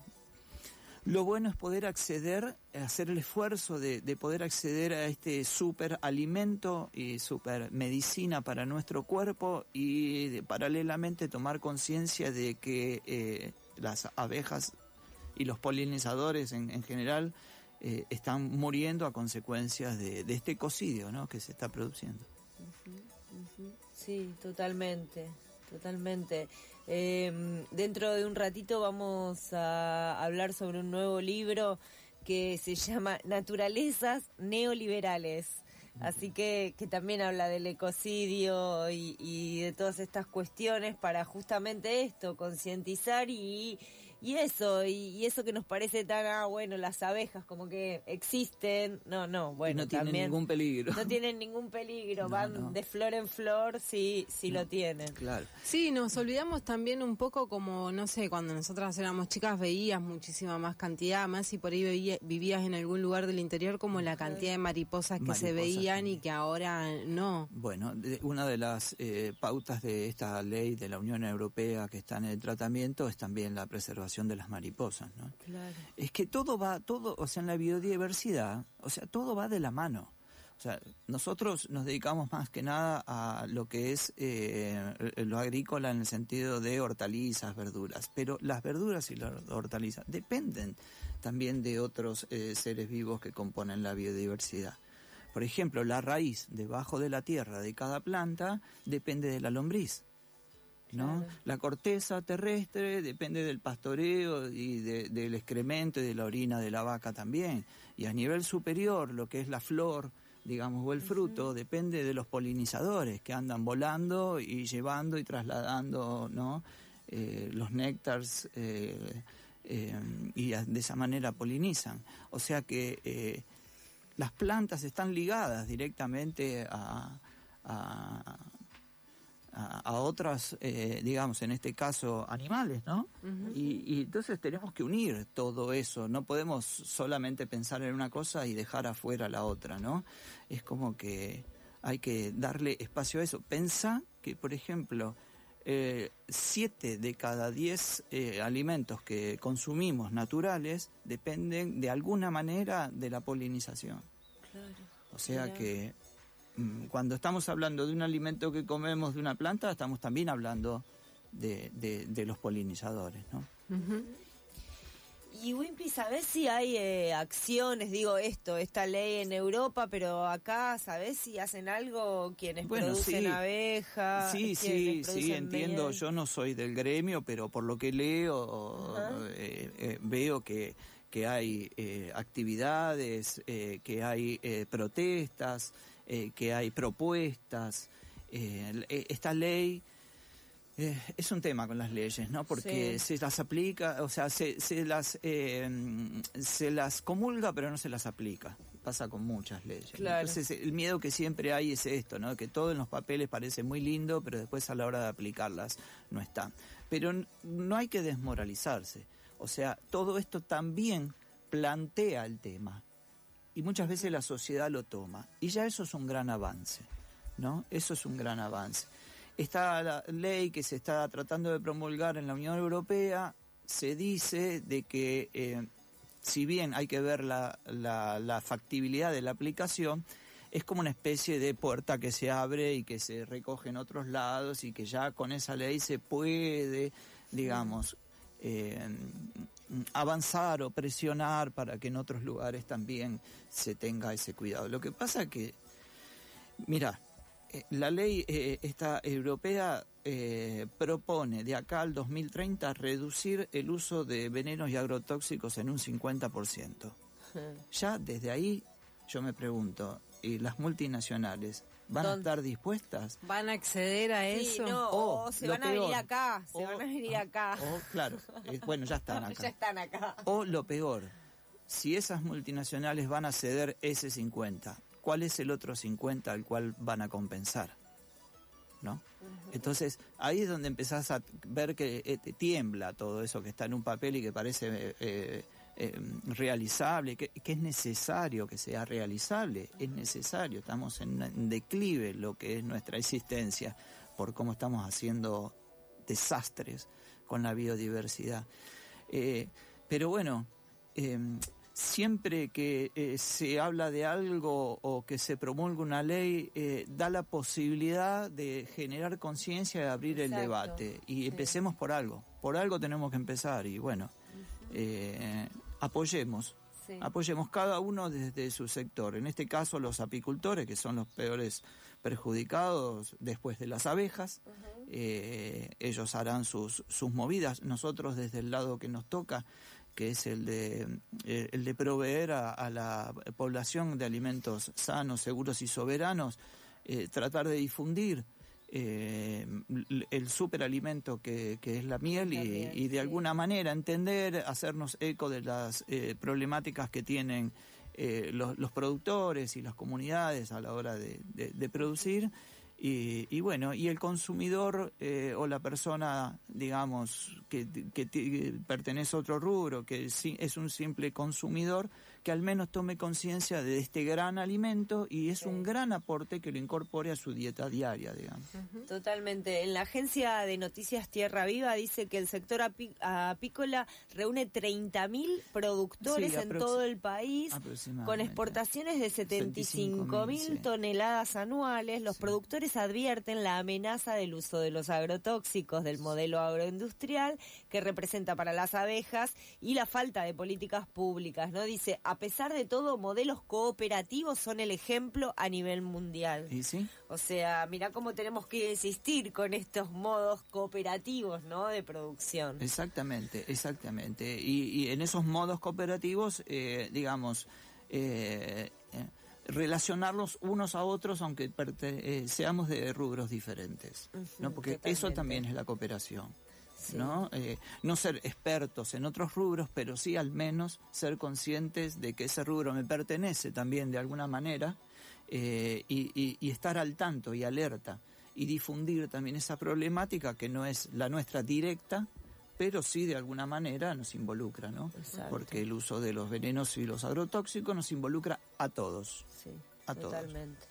lo bueno es poder acceder, hacer el esfuerzo de, de poder acceder a este super alimento y super medicina para nuestro cuerpo, y de- paralelamente tomar conciencia de que eh, las abejas y los polinizadores en, en general eh, están muriendo a consecuencias de, de este ecocidio, ¿no?, que se está produciendo. Ujú. Sí, totalmente, totalmente. Eh, dentro de un ratito vamos a hablar sobre un nuevo libro que se llama Naturalezas Neoliberales. Así que, que también habla del ecocidio y, y de todas estas cuestiones para justamente esto, concientizar y, y eso, y, y eso que nos parece tan, ah, bueno, las abejas como que existen, no, no, bueno, y no tienen también ningún peligro. no tienen ningún peligro, No, van no. de flor en flor, sí, sí lo tienen. Claro. Sí, nos olvidamos también un poco como, no sé, cuando nosotras éramos chicas veías muchísima más cantidad, más si por ahí veía- vivías en algún lugar del interior, como la cantidad de mariposas que se Mariposas veían y que ahora no. Bueno, de- una de las eh, pautas de esta ley de la Unión Europea que está en el tratamiento es también la preservación de las mariposas, ¿no? Claro. Es que todo va, todo, o sea, en la biodiversidad, o sea, todo va de la mano. O sea, nosotros nos dedicamos más que nada a lo que es eh, lo agrícola en el sentido de hortalizas, verduras, pero las verduras y las hortalizas dependen también de otros eh, seres vivos que componen la biodiversidad. Por ejemplo, la raíz debajo de la tierra de cada planta depende de la lombriz, ¿no? Claro. La corteza terrestre depende del pastoreo y de- del excremento y de la orina de la vaca también. Y a nivel superior, lo que es la flor, digamos, o el fruto, depende de los polinizadores que andan volando y llevando y trasladando, ¿no? Eh, los néctares eh, eh, y a- de esa manera polinizan. O sea que eh, las plantas están ligadas directamente a, a, a, a otras, eh, digamos, en este caso, animales, ¿no? Ujú. y, y entonces tenemos que unir todo eso, no podemos solamente pensar en una cosa y dejar afuera la otra, ¿no? Es como que hay que darle espacio a eso. Pensá que, por ejemplo, eh, siete de cada diez eh, alimentos que consumimos naturales dependen de alguna manera de la polinización. Claro. O sea Mirá. que mm, cuando estamos hablando de un alimento que comemos de una planta, estamos también hablando de, de, de los polinizadores, ¿no? Uh-huh. Y Wimpy, ¿sabés si hay eh, acciones, digo esto, esta ley en Europa, pero acá, ¿sabés si hacen algo quienes Bueno, producen sí. abejas? Sí, sí, quienes sí, producen entiendo. miel? Yo no soy del gremio, pero por lo que leo, eh, eh, veo que, que hay eh, actividades, eh, que hay eh, protestas, eh, que hay propuestas. Eh, esta ley... Eh, es un tema con las leyes, ¿no? Porque Sí. se las aplica, o sea, se, se las eh, se las comulga, pero no se las aplica. Pasa con muchas leyes. ¿no? Claro. Entonces, el miedo que siempre hay es esto, ¿no? Que todo en los papeles parece muy lindo, pero después a la hora de aplicarlas no está. Pero n- no hay que desmoralizarse. O sea, todo esto también plantea el tema. Y muchas veces la sociedad lo toma. Y ya eso es un gran avance, ¿no? Eso es un gran avance. Esta la ley que se está tratando de promulgar en la Unión Europea, se dice de que eh, si bien hay que ver la, la, la factibilidad de la aplicación, es como una especie de puerta que se abre y que se recoge en otros lados y que ya con esa ley se puede, digamos, eh, avanzar o presionar para que en otros lugares también se tenga ese cuidado. Lo que pasa que, mira, la ley eh, esta europea eh, propone de acá al dos mil treinta reducir el uso de venenos y agrotóxicos en un cincuenta por ciento. Ya desde ahí yo me pregunto, ¿y las multinacionales van a estar dispuestas? ¿Van a acceder a Sí, eso? no, O, o se lo van a peor, venir acá, se o- van a venir acá. O, claro, eh, bueno, ya están acá. Ya están acá. O lo peor, si esas multinacionales van a ceder ese cincuenta, ¿cuál es el otro cincuenta al cual van a compensar? ¿No? Entonces, ahí es donde empezás a ver que eh, te tiembla todo eso que está en un papel y que parece eh, eh, realizable, que, que es necesario que sea realizable, es necesario, estamos en, en declive lo que es nuestra existencia por cómo estamos haciendo desastres con la biodiversidad. Eh, pero bueno, eh, siempre que eh, se habla de algo o que se promulga una ley, eh, da la posibilidad de generar conciencia y de abrir Exacto. el debate. Y empecemos por algo. Por algo tenemos que empezar. Y bueno, eh, apoyemos. Sí. Apoyemos cada uno desde su sector. En este caso, los apicultores, que son los peores perjudicados después de las abejas. Eh, ellos harán sus, sus movidas. Nosotros, desde el lado que nos toca, que es el de eh, el de proveer a, a la población de alimentos sanos, seguros y soberanos, eh, tratar de difundir eh, el superalimento que, que es la miel y, miel, y de sí. alguna manera entender, hacernos eco de las eh, problemáticas que tienen eh, los, los productores y las comunidades a la hora de, de, de producir. Y, y bueno, y el consumidor eh, o la persona, digamos, que, que, que pertenece a otro rubro, que es un simple consumidor, que al menos tome conciencia de este gran alimento y es Sí. un gran aporte que lo incorpore a su dieta diaria, digamos. Totalmente. En la agencia de noticias Tierra Viva dice que el sector api- apícola reúne treinta mil productores Sí, en aproxi- todo el país, con aproximadamente. exportaciones de setenta y cinco mil sí. toneladas anuales. Los productores advierten la amenaza del uso de los agrotóxicos del modelo agroindustrial que representa para las abejas y la falta de políticas públicas, ¿no? Dice, a pesar de todo, modelos cooperativos son el ejemplo a nivel mundial. ¿Y sí? O sea, mirá cómo tenemos que insistir con estos modos cooperativos, ¿no?, de producción. Exactamente, exactamente. Y, y en esos modos cooperativos, eh, digamos, eh, eh, relacionarlos unos a otros, aunque perte- eh, seamos de rubros diferentes, ¿no? Ujú, Porque eso totalmente. también es la cooperación. Sí. ¿No? Eh, no ser expertos en otros rubros, pero sí al menos ser conscientes de que ese rubro me pertenece también de alguna manera eh, y, y, y estar al tanto y alerta y difundir también esa problemática que no es la nuestra directa, pero sí de alguna manera nos involucra, ¿no? Exacto. Porque el uso de los venenos y los agrotóxicos nos involucra a todos. Sí, a todos. totalmente.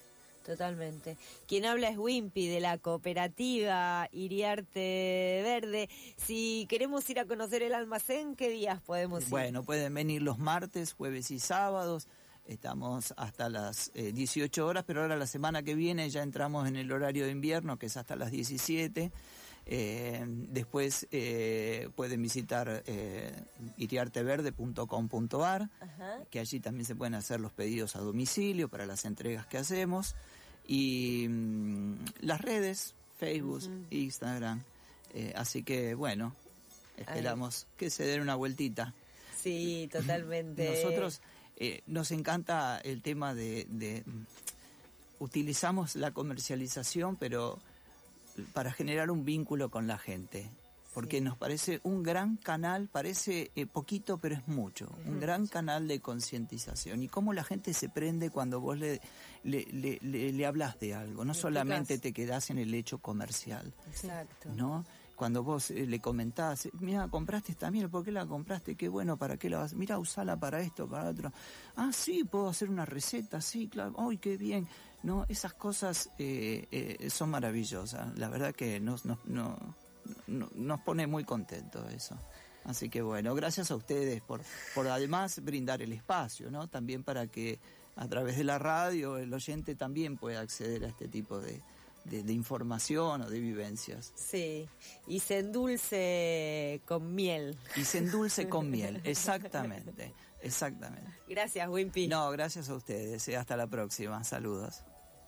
Totalmente. Quien habla es Wimpy de la cooperativa Iriarte Verde. Si queremos ir a conocer el almacén, ¿qué días podemos ir? Bueno, pueden venir los martes, jueves y sábados. Estamos hasta las eh, dieciocho horas, pero ahora la semana que viene ya entramos en el horario de invierno, que es hasta las diecisiete. Eh, después eh, pueden visitar eh, iriarteverde punto com punto ar, que allí también se pueden hacer los pedidos a domicilio para las entregas que hacemos. Y mmm, las redes, Facebook, uh-huh. Instagram. Eh, así que, bueno, esperamos Ay. que se den una vueltita. Sí, totalmente. Nosotros eh, nos encanta el tema de, de... Utilizamos la comercialización, pero para generar un vínculo con la gente. Porque sí. nos parece un gran canal, parece eh, poquito, pero es mucho. Uh-huh. Un gran canal de concientización. Y cómo la gente se prende cuando vos le, le, le, le, le hablas de algo. No solamente te quedás en el hecho comercial. Exacto. ¿No? Cuando vos eh, le comentás, mira, compraste esta miel, ¿por qué la compraste? Qué bueno, ¿para qué la vas? Mira, usala para esto, para otro. Ah, sí, puedo hacer una receta, sí, claro. ¡Ay, qué bien! No, esas cosas eh, eh, son maravillosas. La verdad que nos... nos no, No, nos pone muy contentos eso. Así que bueno, gracias a ustedes por, por además brindar el espacio, ¿no? También para que a través de la radio el oyente también pueda acceder a este tipo de, de, de información o de vivencias. Sí, y se endulce con miel. Y se endulce con miel, exactamente, exactamente. Gracias, Wimpy. No, gracias a ustedes. ¿eh? Hasta la próxima. Saludos.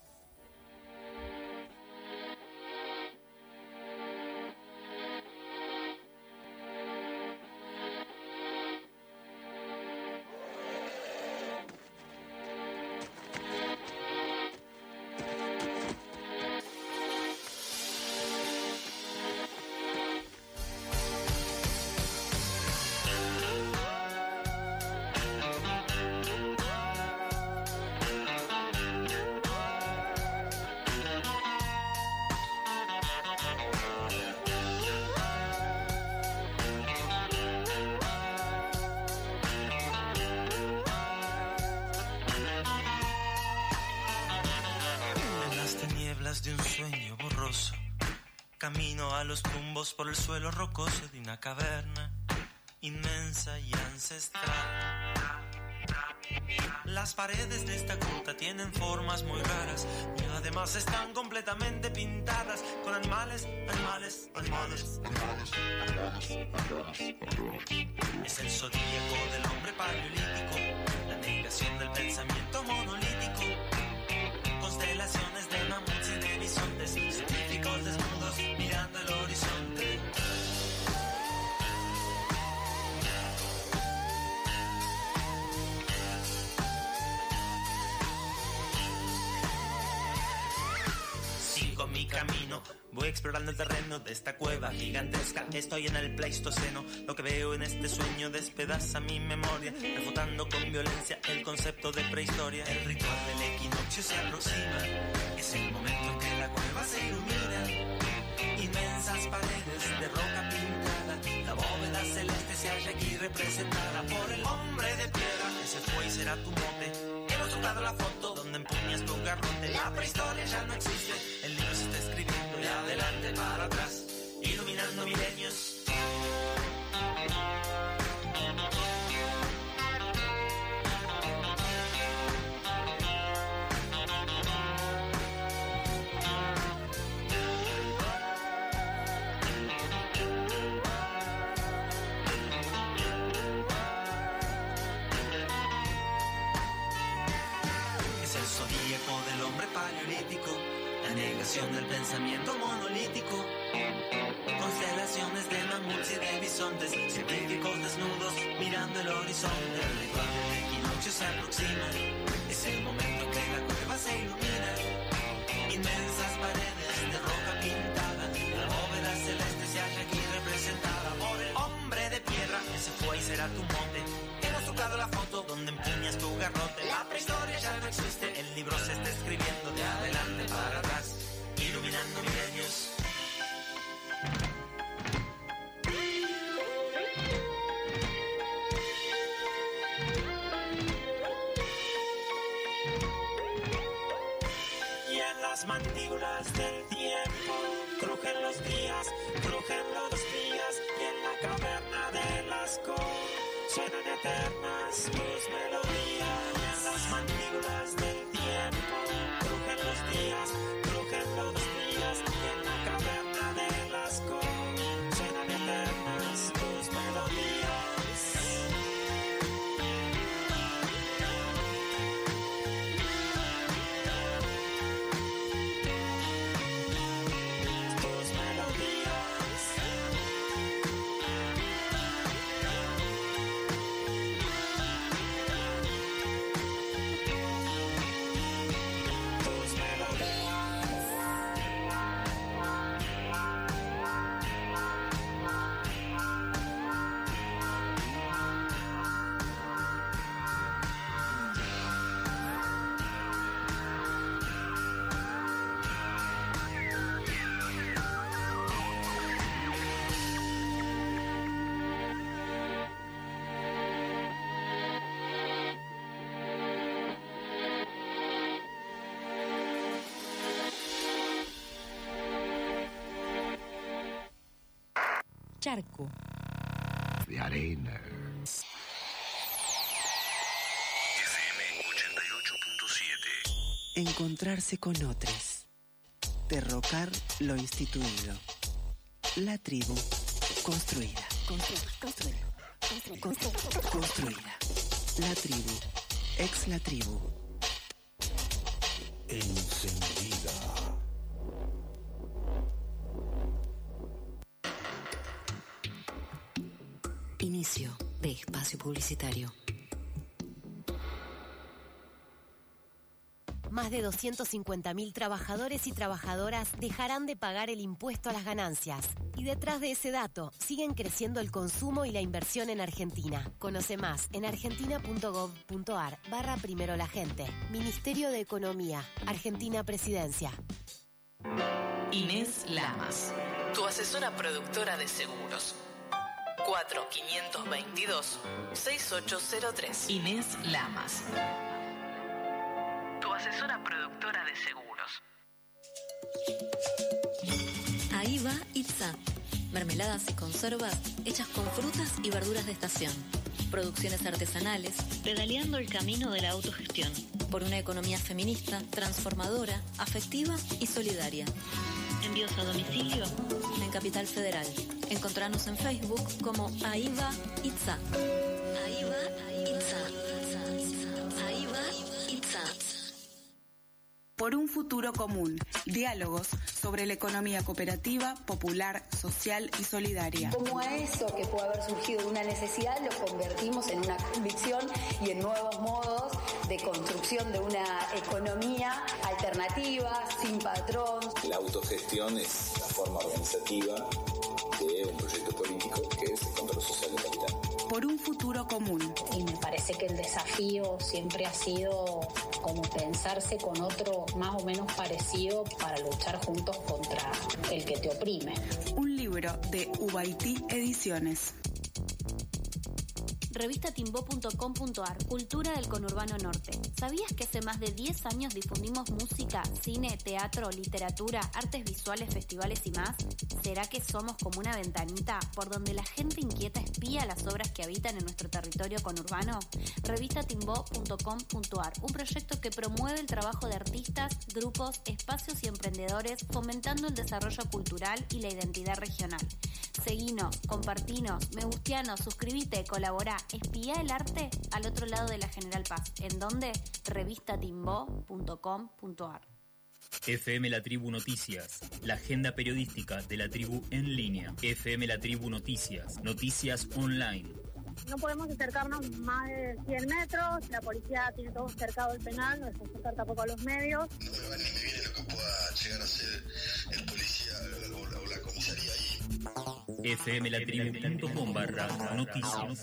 De un sueño borroso, camino a los tumbos por el suelo rocoso de una caverna inmensa y ancestral. Las paredes de esta gruta tienen formas muy raras y además están completamente pintadas con animales, animales, animales, animales, animales, animales. Es el zodíaco del hombre paleolítico, la negación del pensamiento monolítico. Constelaciones de mamuts y de bisontes, científicos desnudos mirando el horizonte. Sigo mi camino, voy explorando el terreno de esta cueva gigantesca. Estoy en el Pleistoceno, lo que veo en este sueño despedaza mi memoria, refutando con violencia el concepto de prehistoria. El ritual del equinoccio se aproxima, es el momento en que la cueva se ilumina. Inmensas paredes de roca pintada, la bóveda celeste se halla aquí representada por el hombre de piedra. Ese fue y será tu mote. Hemos tocado la foto donde empuñas tu garrote. La prehistoria ya no existe, el libro se está escribiendo de adelante para atrás, iluminando milenios. Del hombre paleolítico, la negación del pensamiento monolítico. Constelaciones de mamuts y de bisontes, científicos desnudos mirando el horizonte. El ritual del equinoccio se aproxima, es el momento en que la cueva se ilumina. Inmensas paredes de roca pintada, la bóveda celeste se halla aquí representada por el hombre de piedra. Ese fue y será tu mote. Hemos tocado la foto donde empuñas tu garrote. La prehistoria ya no existe, el libro se está escribiendo de adelante para atrás, iluminando milenios. las mandíbulas del tiempo. Crujen los días, crujen los días, y en la caverna de las co suenan eternas tus melodías. En las mandíbulas del tiempo, crujen los días, crujen los días, y en la caverna de las co suenan eternas tus melodías. Charco. De arena. F M ochenta y ocho punto siete. Encontrarse con otros. Derrocar lo instituido. La tribu construida. Construida. Construida. Construida. La tribu. Ex la tribu. Encendida. Inicio de espacio publicitario. Más de doscientos cincuenta mil trabajadores y trabajadoras dejarán de pagar el impuesto a las ganancias. Y detrás de ese dato, siguen creciendo el consumo y la inversión en Argentina. Conoce más en argentina.gov.ar barra primero la gente. Ministerio de Economía, Argentina Presidencia. Inés Lamas, tu asesora productora de seguros. cuatro cinco dos dos, seis ocho cero tres. Inés Lamas, tu asesora productora de seguros. Ahí va Itza. Mermeladas y conservas hechas con frutas y verduras de estación. Producciones artesanales, pedaleando el camino de la autogestión. Por una economía feminista, transformadora, afectiva y solidaria. Envíos a domicilio en Capital Federal. Encontranos en Facebook como Ahí va Itza. Ahí va Itza. Ahí va Itza. Por un futuro común. Diálogos sobre la economía cooperativa, popular, social y solidaria. Como a eso que puede haber surgido de una necesidad, lo convertimos en una convicción y en nuevos modos de construcción de una economía alternativa, sin patrón. La autogestión es la forma organizativa de un proyecto político que es el control social del capital. Por un futuro común. Y me parece que el desafío siempre ha sido como pensarse con otro más o menos parecido para luchar juntos contra el que te oprime. Un libro de Ubaití Ediciones. Revista Timbó punto com punto ar, Cultura del Conurbano Norte. ¿Sabías que hace más de diez años difundimos música, cine, teatro, literatura, artes visuales, festivales y más? ¿Será que somos como una ventanita por donde la gente inquieta espía las obras que habitan en nuestro territorio conurbano? Revista Timbó punto com punto ar, un proyecto que promueve el trabajo de artistas, grupos, espacios y emprendedores, fomentando el desarrollo cultural y la identidad regional. Seguinos, compartinos, me gustianos, suscribite, colaborá. Espía el arte al otro lado de la General Paz. ¿En dónde? revista timbó punto com punto ar. F M La Tribu Noticias, la agenda periodística de la tribu en línea. F M La Tribu Noticias, noticias online. No podemos acercarnos más de cien metros, la policía tiene todo cercado el penal, no dejamos acercar tampoco a los medios. No me va ni me viene lo que pueda llegar a ser el policía o la, o la comisaría ahí. F M La Tribu punto com barra noticias.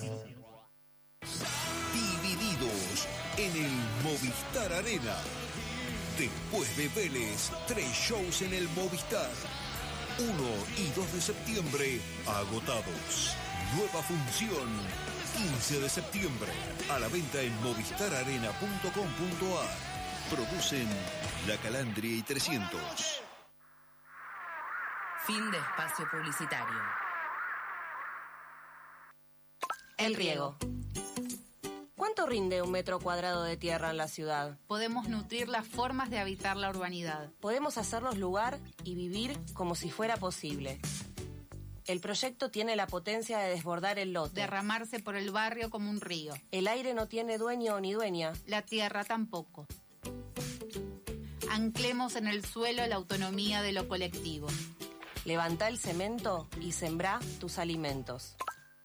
Divididos en el Movistar Arena. Después de Vélez, tres shows en el Movistar. uno y dos de septiembre, agotados. Nueva función, quince de septiembre. A la venta en movistar arena punto com punto ar. Producen La Calandria y trescientos. Fin de espacio publicitario. El riego. ¿Cuánto rinde un metro cuadrado de tierra en la ciudad? Podemos nutrir las formas de habitar la urbanidad. Podemos hacernos lugar y vivir como si fuera posible. El proyecto tiene la potencia de desbordar el lote. Derramarse por el barrio como un río. El aire no tiene dueño ni dueña. La tierra tampoco. Anclemos en el suelo la autonomía de lo colectivo. Levantá el cemento y sembrá tus alimentos.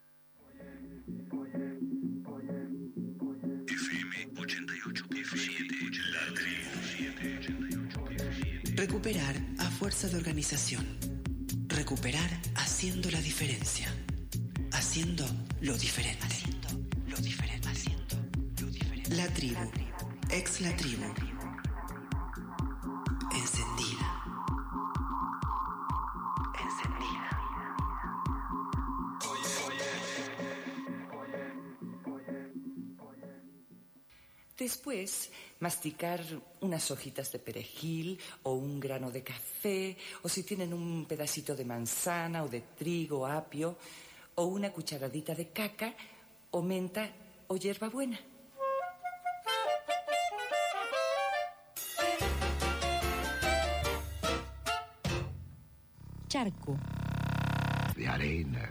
Recuperar a fuerza de organización. Recuperar haciendo la diferencia. Haciendo lo diferente. Haciendo lo diferente. Haciendo lo diferente. La tribu. Ex la tribu. Encendida. Encendida. Después, masticar unas hojitas de perejil o un grano de café, o si tienen un pedacito de manzana o de trigo, apio, o una cucharadita de caca, o menta o hierbabuena. Charco. De arena.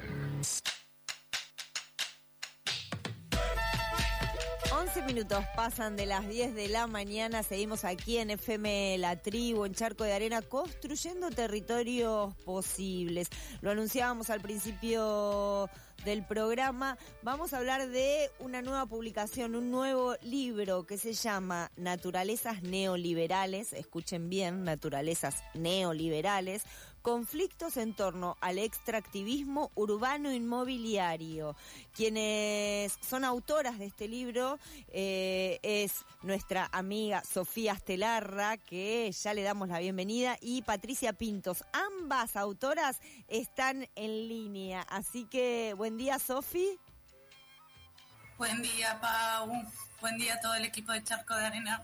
once minutos pasan de las diez de la mañana, seguimos aquí en F M La Tribu, en Charco de Arena, construyendo territorios posibles. Lo anunciábamos al principio del programa. Vamos a hablar de una nueva publicación, un nuevo libro que se llama Naturalezas Neoliberales, escuchen bien, Naturalezas Neoliberales, conflictos en torno al extractivismo urbano inmobiliario. Quienes son autoras de este libro eh, es nuestra amiga Sofía Astelarra, que ya le damos la bienvenida, y Patricia Pintos. Ambas autoras están en línea, así que buen día, Sofi. Buen día, Pau. Buen día a todo el equipo de Charco de Arena.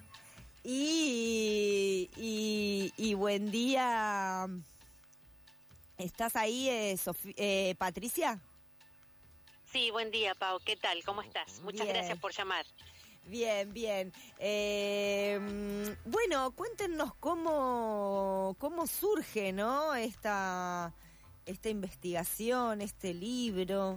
Y, y, y buen día... ¿Estás ahí, eh, Sofi- eh, Patricia? Sí, buen día, Pau. ¿Qué tal? ¿Cómo estás? Muchas Bien. gracias por llamar. Bien, bien. Eh, bueno, cuéntenos cómo, cómo surge, ¿no? Esta, esta investigación, este libro.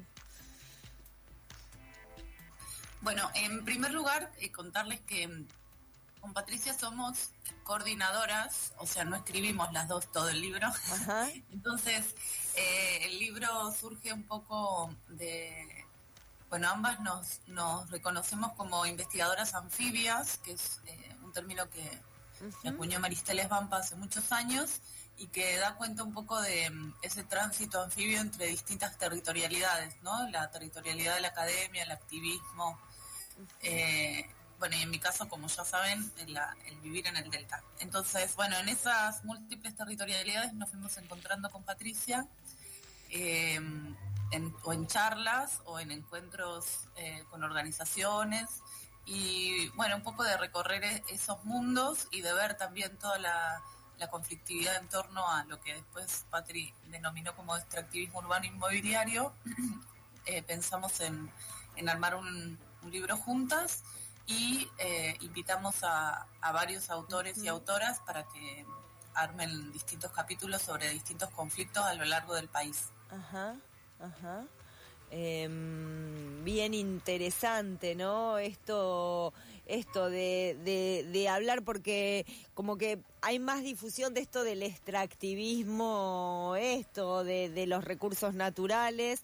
Bueno, en primer lugar, eh, contarles que mm, con Patricia somos coordinadoras, o sea, no escribimos las dos todo el libro. Ajá. Entonces, eh, el libro surge un poco de... Bueno, ambas nos, nos reconocemos como investigadoras anfibias, que es eh, un término que, uh-huh. que acuñó Maristeles Vampa hace muchos años y que da cuenta un poco de um, ese tránsito anfibio entre distintas territorialidades, ¿no? La territorialidad de la academia, el activismo, uh-huh. eh, bueno, y en mi caso, como ya saben, el, la, el vivir en el Delta. Entonces, bueno, en esas múltiples territorialidades nos fuimos encontrando con Patricia, eh, en, o en charlas, o en encuentros eh, con organizaciones, y bueno, un poco de recorrer esos mundos y de ver también toda la, la conflictividad en torno a lo que después Patri denominó como extractivismo urbano inmobiliario. eh, pensamos en, en armar un, un libro juntas, y eh, invitamos a, a varios autores y autoras para que armen distintos capítulos sobre distintos conflictos a lo largo del país. Ajá, ajá. Eh, bien interesante, ¿no? Esto, esto de, de, de hablar, porque como que hay más difusión de esto del extractivismo, esto de, de los recursos naturales,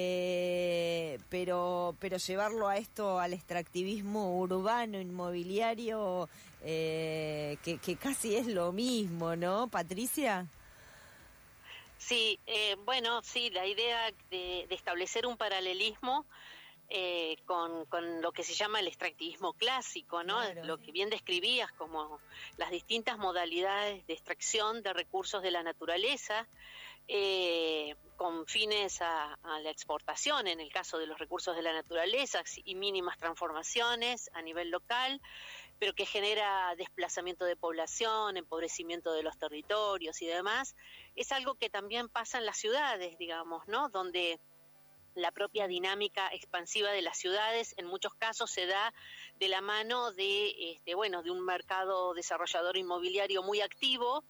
eh, pero, pero llevarlo a esto, al extractivismo urbano, inmobiliario, eh, que, que casi es lo mismo, ¿no, Patricia? Sí, eh, bueno, sí, la idea de, de establecer un paralelismo eh, con, con lo que se llama el extractivismo clásico, ¿no? Claro. Lo que bien describías como las distintas modalidades de extracción de recursos de la naturaleza, eh, con fines a, a la exportación, en el caso de los recursos de la naturaleza, y mínimas transformaciones a nivel local, pero que genera desplazamiento de población, empobrecimiento de los territorios y demás, es algo que también pasa en las ciudades, digamos, ¿no? Donde la propia dinámica expansiva de las ciudades en muchos casos se da de la mano de, este, bueno, de un mercado desarrollador inmobiliario muy activo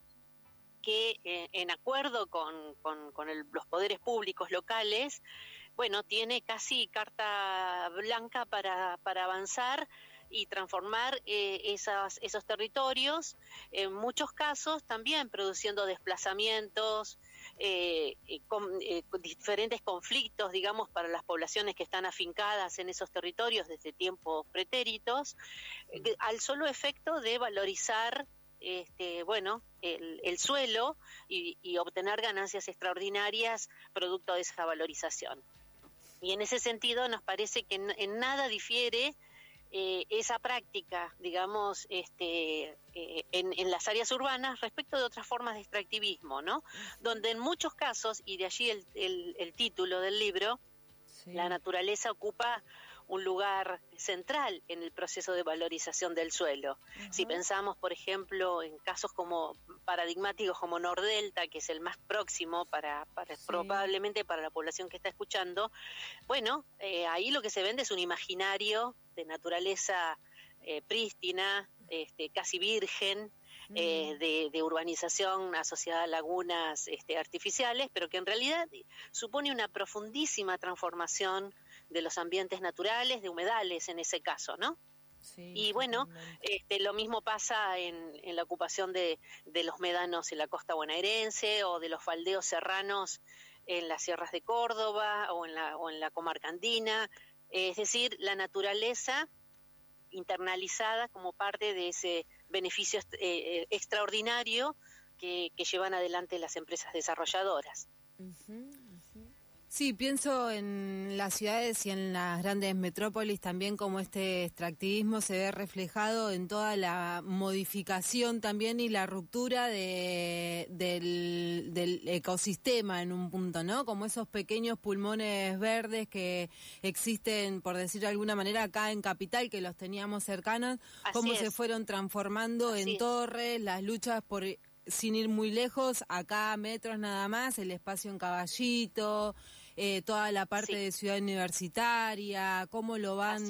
que eh, en acuerdo con, con, con el, los poderes públicos locales, bueno, tiene casi carta blanca para, para avanzar y transformar eh, esas, esos territorios, en muchos casos también produciendo desplazamientos, eh, con, eh, con diferentes conflictos, digamos, para las poblaciones que están afincadas en esos territorios desde tiempos pretéritos, eh, al solo efecto de valorizar este, bueno, el, el suelo y, y obtener ganancias extraordinarias producto de esa valorización. Y en ese sentido nos parece que en, en nada difiere Eh, esa práctica, digamos, este, eh, en, en las áreas urbanas respecto de otras formas de extractivismo, ¿no? Donde en muchos casos, y de allí el, el, el título del libro, sí. La naturaleza ocupa un lugar central en el proceso de valorización del suelo. Uh-huh. Si pensamos, por ejemplo, en casos como paradigmáticos como Nordelta, que es el más próximo para, para sí. probablemente para la población que está escuchando, bueno, eh, ahí lo que se vende es un imaginario de naturaleza eh, prístina, este, casi virgen, mm. eh, de, de urbanización asociada a lagunas este, artificiales, pero que en realidad supone una profundísima transformación de los ambientes naturales, de humedales en ese caso, ¿no? Sí, y bueno, este, lo mismo pasa en, en la ocupación de, de los médanos en la costa bonaerense o de los faldeos serranos en las sierras de Córdoba o en la, o en la comarca andina. Es decir, la naturaleza internalizada como parte de ese beneficio eh, extraordinario que, que llevan adelante las empresas desarrolladoras. Uh-huh, uh-huh. Sí, pienso en las ciudades y en las grandes metrópolis también como este extractivismo se ve reflejado en toda la modificación también y la ruptura de, del, del ecosistema en un punto, ¿no? Como esos pequeños pulmones verdes que existen, por decir de alguna manera, acá en Capital, que los teníamos cercanos, Así cómo es. se fueron transformando Así en es. torres, las luchas por... sin ir muy lejos, acá a metros nada más, el espacio en Caballito, eh, toda la parte sí. de Ciudad Universitaria, cómo lo van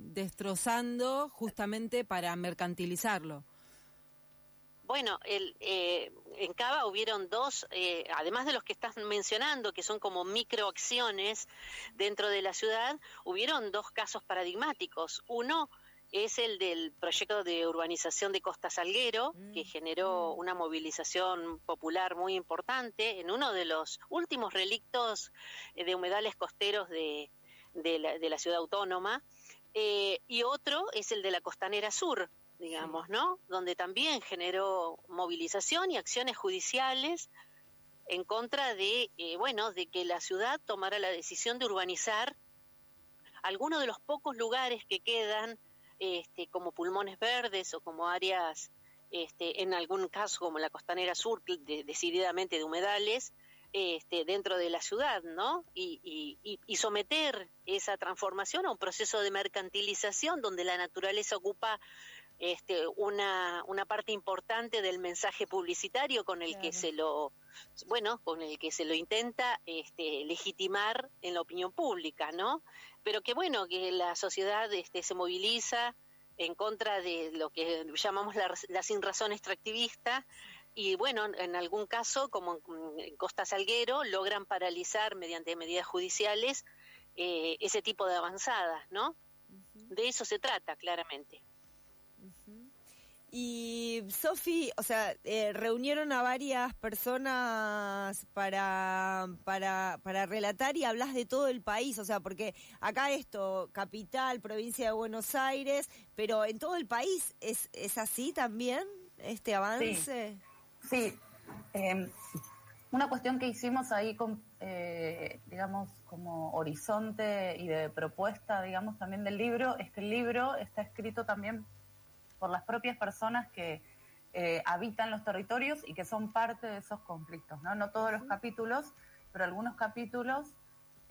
destrozando justamente para mercantilizarlo. Bueno, el, eh, en Cava hubieron dos, eh, además de los que estás mencionando, que son como microacciones dentro de la ciudad, hubieron dos casos paradigmáticos. Uno es el del proyecto de urbanización de Costa Salguero, mm. que generó una movilización popular muy importante en uno de los últimos relictos de humedales costeros de, de, la, de la ciudad autónoma, eh, y otro es el de la Costanera Sur, digamos, ¿no? Donde también generó movilización y acciones judiciales en contra de, eh, bueno, de que la ciudad tomara la decisión de urbanizar algunos de los pocos lugares que quedan Este, como pulmones verdes o como áreas, este, en algún caso como la Costanera Sur, de, decididamente de humedales, este, dentro de la ciudad, ¿no? Y, y, y someter esa transformación a un proceso de mercantilización donde la naturaleza ocupa este, una, una parte importante del mensaje publicitario con el claro. que se lo, bueno, con el que se lo intenta este, legitimar en la opinión pública, ¿no? Pero que bueno, que la sociedad este, se moviliza en contra de lo que llamamos la, la sinrazón extractivista y bueno, en algún caso, como en Costa Salguero, logran paralizar mediante medidas judiciales eh, ese tipo de avanzadas, ¿no? Uh-huh. De eso se trata, claramente. Uh-huh. Y Sofi, o sea, eh, reunieron a varias personas para, para, para relatar y hablas de todo el país, o sea, porque acá esto, capital, provincia de Buenos Aires, pero en todo el país, ¿es, es así también este avance? Sí, sí. Eh, una cuestión que hicimos ahí, con, eh, digamos, como horizonte y de propuesta, digamos, también del libro, es que el libro está escrito también por las propias personas que eh, habitan los territorios y que son parte de esos conflictos, ¿no? No todos los capítulos, pero algunos capítulos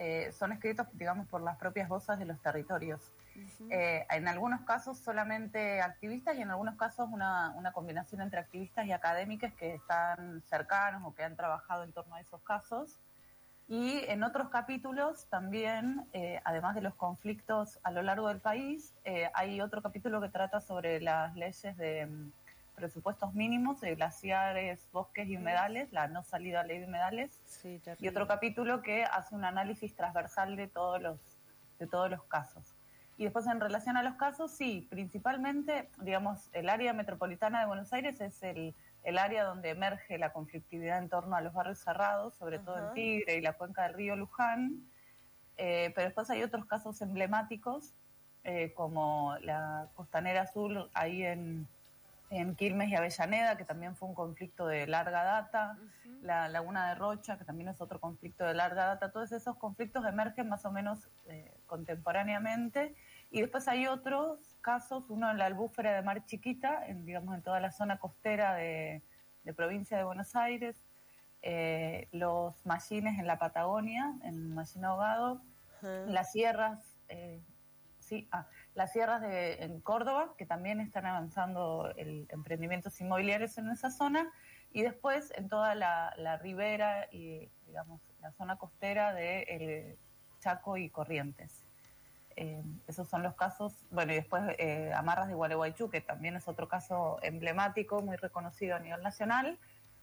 eh, son escritos, digamos, por las propias voces de los territorios. Uh-huh. Eh, en algunos casos solamente activistas y en algunos casos una, una combinación entre activistas y académicas que están cercanos o que han trabajado en torno a esos casos. Y en otros capítulos también, eh, además de los conflictos a lo largo del país, eh, hay otro capítulo que trata sobre las leyes de um, presupuestos mínimos de glaciares, bosques y humedales, la no salida ley de humedales, sí, y otro capítulo que hace un análisis transversal de todos los, de todos los casos. Y después en relación a los casos, sí, principalmente, digamos, el área metropolitana de Buenos Aires es el, el área donde emerge la conflictividad en torno a los barrios cerrados, sobre uh-huh. todo en Tigre y la cuenca del río Luján, eh, pero después hay otros casos emblemáticos, eh, como la Costanera Sur, ahí en, en Quilmes y Avellaneda, que también fue un conflicto de larga data, uh-huh. la Laguna de Rocha, que también es otro conflicto de larga data. Todos esos conflictos emergen más o menos eh, contemporáneamente. Y después hay otros casos, uno en la albúfera de Mar Chiquita, en, digamos, en toda la zona costera de, de provincia de Buenos Aires, eh, los mallines en la Patagonia, en Mallín Ahogado, uh-huh. las sierras, eh, sí, ah, las sierras de, en Córdoba, que también están avanzando el emprendimientos inmobiliarios en esa zona, y después en toda la, la ribera y, digamos, la zona costera de el Chaco y Corrientes. Eh, esos son los casos, bueno, y después eh, Amarras de Gualeguaychú, que también es otro caso emblemático, muy reconocido a nivel nacional,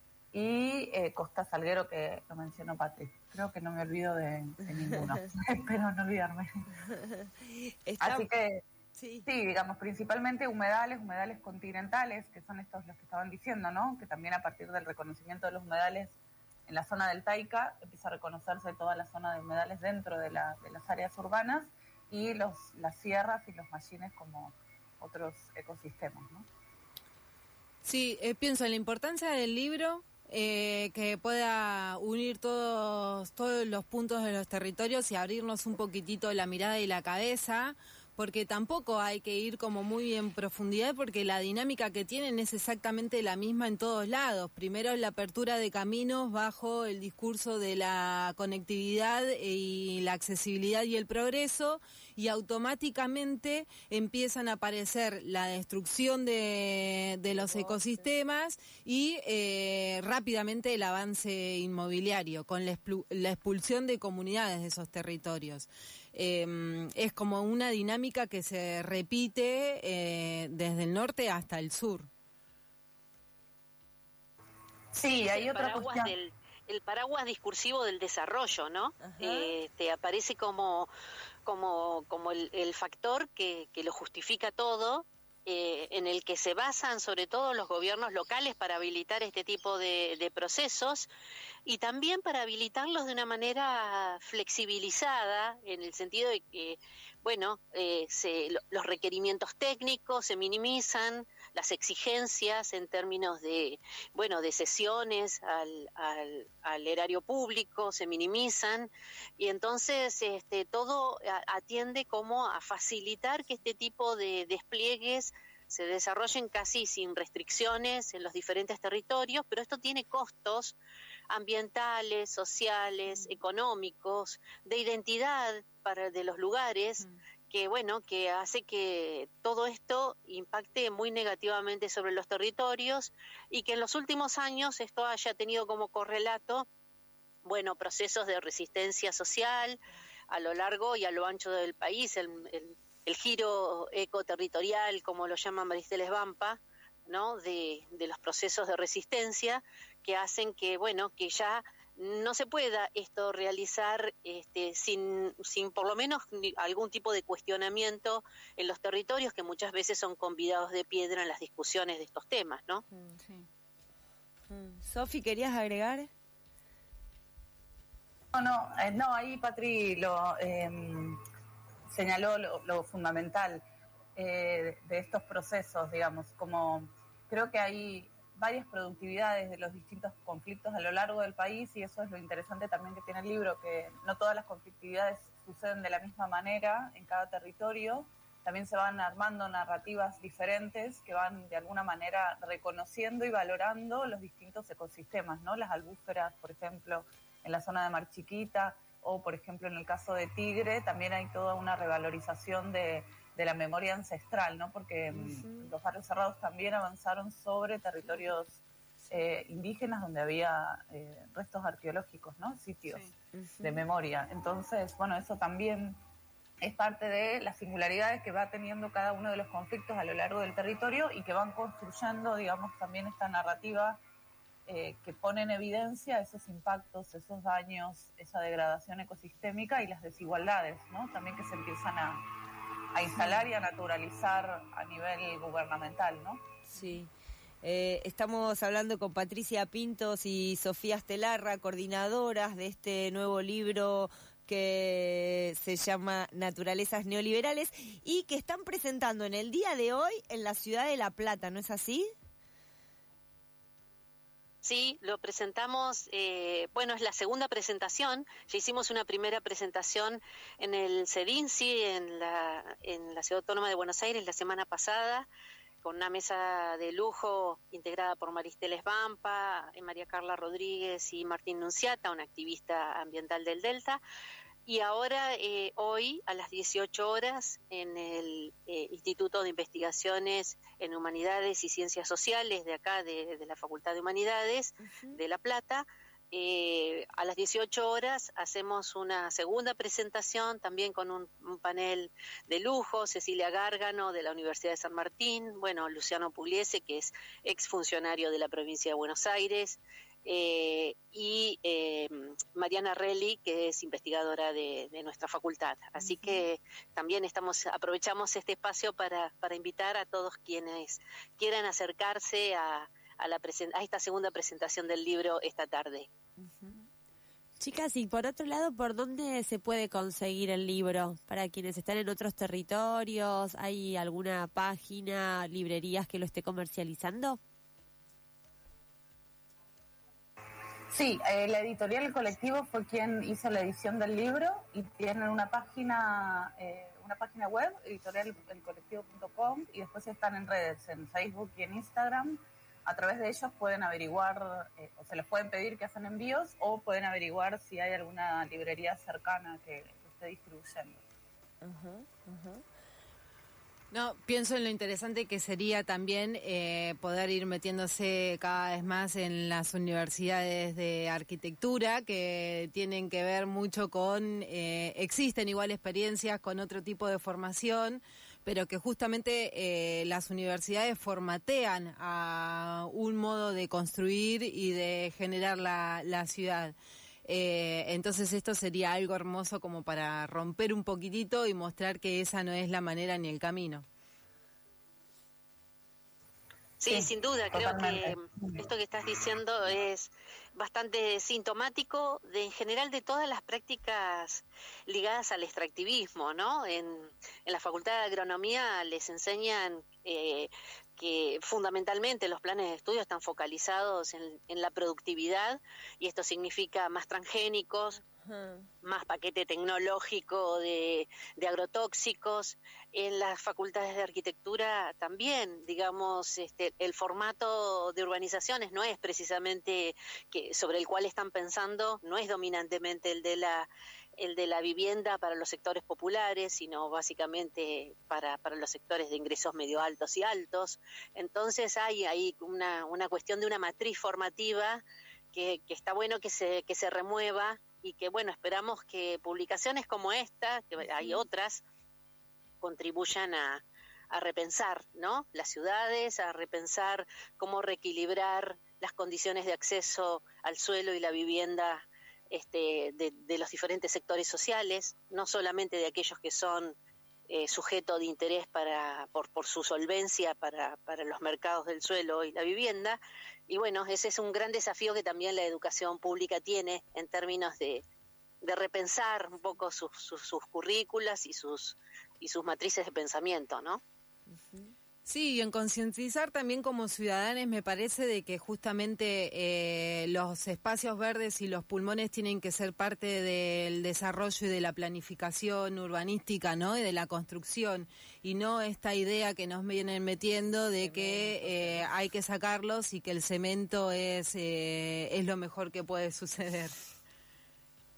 y eh, Costa Salguero, que lo mencionó Patri. Creo que no me olvido de, de ninguno, espero no olvidarme. Está... Así que, sí. sí, digamos, principalmente humedales, humedales continentales, que son estos los que estaban diciendo, ¿no? Que también a partir del reconocimiento de los humedales en la zona del Taica, empieza a reconocerse toda la zona de humedales dentro de, la, de las áreas urbanas, y los, las sierras y los mallines como otros ecosistemas, ¿no? Sí, eh, pienso en la importancia del libro, eh, que pueda unir todos, todos los puntos de los territorios y abrirnos un poquitito la mirada y la cabeza, porque tampoco hay que ir como muy en profundidad, porque la dinámica que tienen es exactamente la misma en todos lados. Primero la apertura de caminos bajo el discurso de la conectividad y la accesibilidad y el progreso, y automáticamente empiezan a aparecer la destrucción de, de los ecosistemas y eh, rápidamente el avance inmobiliario, con la, expul- la expulsión de comunidades de esos territorios. Eh, es como una dinámica que se repite eh, desde el norte hasta el sur. Sí, hay el otra paraguas cuestión. Del, el paraguas discursivo del desarrollo, ¿no? Eh, te aparece como, como, como el, el factor que, que lo justifica todo, eh, en el que se basan sobre todo los gobiernos locales para habilitar este tipo de, de procesos, y también para habilitarlos de una manera flexibilizada, en el sentido de que, bueno, eh, se, los requerimientos técnicos se minimizan, las exigencias en términos de, bueno, de cesiones al, al, al erario público se minimizan, y entonces este, todo atiende como a facilitar que este tipo de despliegues se desarrollen casi sin restricciones en los diferentes territorios, pero esto tiene costos ambientales, sociales, económicos, de identidad para de los lugares, mm. que bueno, que hace que todo esto impacte muy negativamente sobre los territorios, y que en los últimos años esto haya tenido como correlato, bueno, procesos de resistencia social a lo largo y a lo ancho del país, el, el, el giro ecoterritorial, como lo llama Maristeles Vampa, ¿no? De, de los procesos de resistencia que hacen que, bueno, que ya no se pueda esto realizar este, sin, sin por lo menos algún tipo de cuestionamiento en los territorios, que muchas veces son convidados de piedra en las discusiones de estos temas, ¿no? Sí. Mm. Sofi, ¿querías agregar? No, no, eh, no ahí Patri lo eh, señaló lo, lo fundamental eh, de estos procesos, digamos, como creo que hay varias productividades de los distintos conflictos a lo largo del país, y eso es lo interesante también que tiene el libro, que no todas las conflictividades suceden de la misma manera en cada territorio. También se van armando narrativas diferentes que van de alguna manera reconociendo y valorando los distintos ecosistemas, ¿no? Las albúferas, por ejemplo, en la zona de Mar Chiquita, o por ejemplo en el caso de Tigre también hay toda una revalorización de, de la memoria ancestral, ¿no? Porque uh-huh. los barrios cerrados también avanzaron sobre territorios eh, indígenas donde había eh, restos arqueológicos, ¿no? Sitios sí. uh-huh. de memoria. Entonces, bueno, eso también es parte de las singularidades que va teniendo cada uno de los conflictos a lo largo del territorio y que van construyendo, digamos, también esta narrativa eh, que pone en evidencia esos impactos, esos daños, esa degradación ecosistémica y las desigualdades, ¿no? También que se empiezan a, a instalar y a naturalizar a nivel gubernamental, ¿no? Sí. Eh, estamos hablando con Patricia Pintos y Sofía Estelarra, coordinadoras de este nuevo libro que se llama Naturalezas Neoliberales y que están presentando en el día de hoy en la ciudad de La Plata, ¿no es así? Sí, lo presentamos, eh, bueno, es la segunda presentación, ya hicimos una primera presentación en el CEDINCI, en la, en la Ciudad Autónoma de Buenos Aires la semana pasada, con una mesa de lujo integrada por Maristel Esbampa, María Carla Rodríguez y Martín Nunciata, una activista ambiental del Delta. Y ahora, eh, hoy, a las dieciocho horas, en el eh, Instituto de Investigaciones en Humanidades y Ciencias Sociales de acá, de, de la Facultad de Humanidades uh-huh. de La Plata, eh, a las dieciocho horas hacemos una segunda presentación, también con un, un panel de lujo, Cecilia Gárgano de la Universidad de San Martín, bueno, Luciano Pugliese, que es exfuncionario de la provincia de Buenos Aires, Eh, y eh, Mariana Relli, que es investigadora de, de nuestra facultad. Así uh-huh. que también estamos aprovechamos este espacio para, para invitar a todos quienes quieran acercarse a, a, la presen- a esta segunda presentación del libro esta tarde. Uh-huh. Chicas, y por otro lado, ¿por dónde se puede conseguir el libro? Para quienes están en otros territorios, ¿hay alguna página, librerías que lo esté comercializando? Sí, eh, la editorial El Colectivo fue quien hizo la edición del libro y tienen una página eh, una página web, editorial el colectivo punto com, y después están en redes, en Facebook y en Instagram. A través de ellos pueden averiguar, eh, o se les pueden pedir que hacen envíos, o pueden averiguar si hay alguna librería cercana que, que esté distribuyendo. Uh-huh, uh-huh. No, pienso en lo interesante que sería también eh, poder ir metiéndose cada vez más en las universidades de arquitectura, que tienen que ver mucho con, eh, existen igual experiencias con otro tipo de formación, pero que justamente eh, las universidades formatean a un modo de construir y de generar la, la ciudad. Eh, entonces esto sería algo hermoso como para romper un poquitito y mostrar que esa no es la manera ni el camino. Sí, sí, sin duda, totalmente. Creo que esto que estás diciendo es bastante sintomático de en general de todas las prácticas ligadas al extractivismo, ¿no? En, en la Facultad de Agronomía les enseñan eh, que fundamentalmente los planes de estudio están focalizados en, en la productividad, y esto significa más transgénicos, uh-huh. más paquete tecnológico de, de agrotóxicos. En las facultades de arquitectura también, digamos, este, el formato de urbanizaciones no es precisamente que sobre el cual están pensando, no es dominantemente el de la el de la vivienda para los sectores populares, sino básicamente para, para los sectores de ingresos medio altos y altos. Entonces hay ahí una, una cuestión de una matriz formativa que, que está bueno que se, que se remueva, y que, bueno, esperamos que publicaciones como esta, que hay otras, contribuyan a, a repensar, ¿no?, las ciudades, a repensar cómo reequilibrar las condiciones de acceso al suelo y la vivienda este, de, de los diferentes sectores sociales, no solamente de aquellos que son eh, sujeto de interés para por, por su solvencia para, para los mercados del suelo y la vivienda. Y bueno, ese es un gran desafío que también la educación pública tiene en términos de, de repensar un poco sus, sus, sus currículas y sus, y sus matrices de pensamiento, ¿no? Uh-huh. Sí, y en concientizar también como ciudadanos, me parece de que justamente eh, los espacios verdes y los pulmones tienen que ser parte del desarrollo y de la planificación urbanística, ¿no?, y de la construcción, y no esta idea que nos vienen metiendo de que eh, hay que sacarlos y que el cemento es, eh, es lo mejor que puede suceder.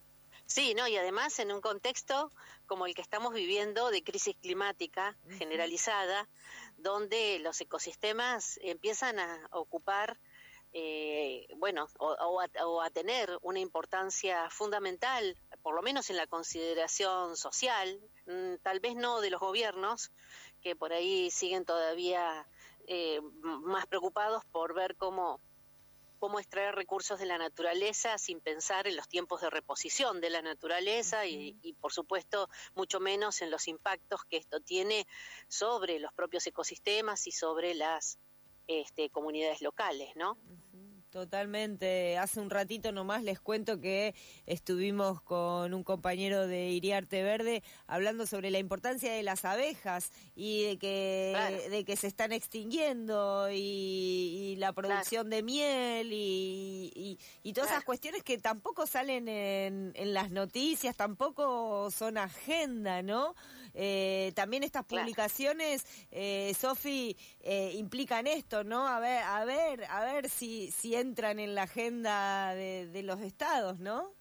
Sí, no, y además en un contexto como el que estamos viviendo de crisis climática generalizada, donde los ecosistemas empiezan a ocupar, eh, bueno, o, o, a, o a tener una importancia fundamental, por lo menos en la consideración social, mmm, tal vez no de los gobiernos, que por ahí siguen todavía eh, más preocupados por ver cómo cómo extraer recursos de la naturaleza sin pensar en los tiempos de reposición de la naturaleza y, y, por supuesto, mucho menos en los impactos que esto tiene sobre los propios ecosistemas y sobre las este, comunidades locales, ¿no? Totalmente. Hace un ratito nomás les cuento que estuvimos con un compañero de Iriarte Verde hablando sobre la importancia de las abejas y de que claro. de que se están extinguiendo y, y la producción claro. de miel y, y, y todas claro. esas cuestiones que tampoco salen en, en las noticias, tampoco son agenda, ¿no? Eh, también estas publicaciones, eh, Sofi, eh, implican esto, ¿no? A ver, a ver, a ver si, si entran en la agenda de, de los estados, ¿no?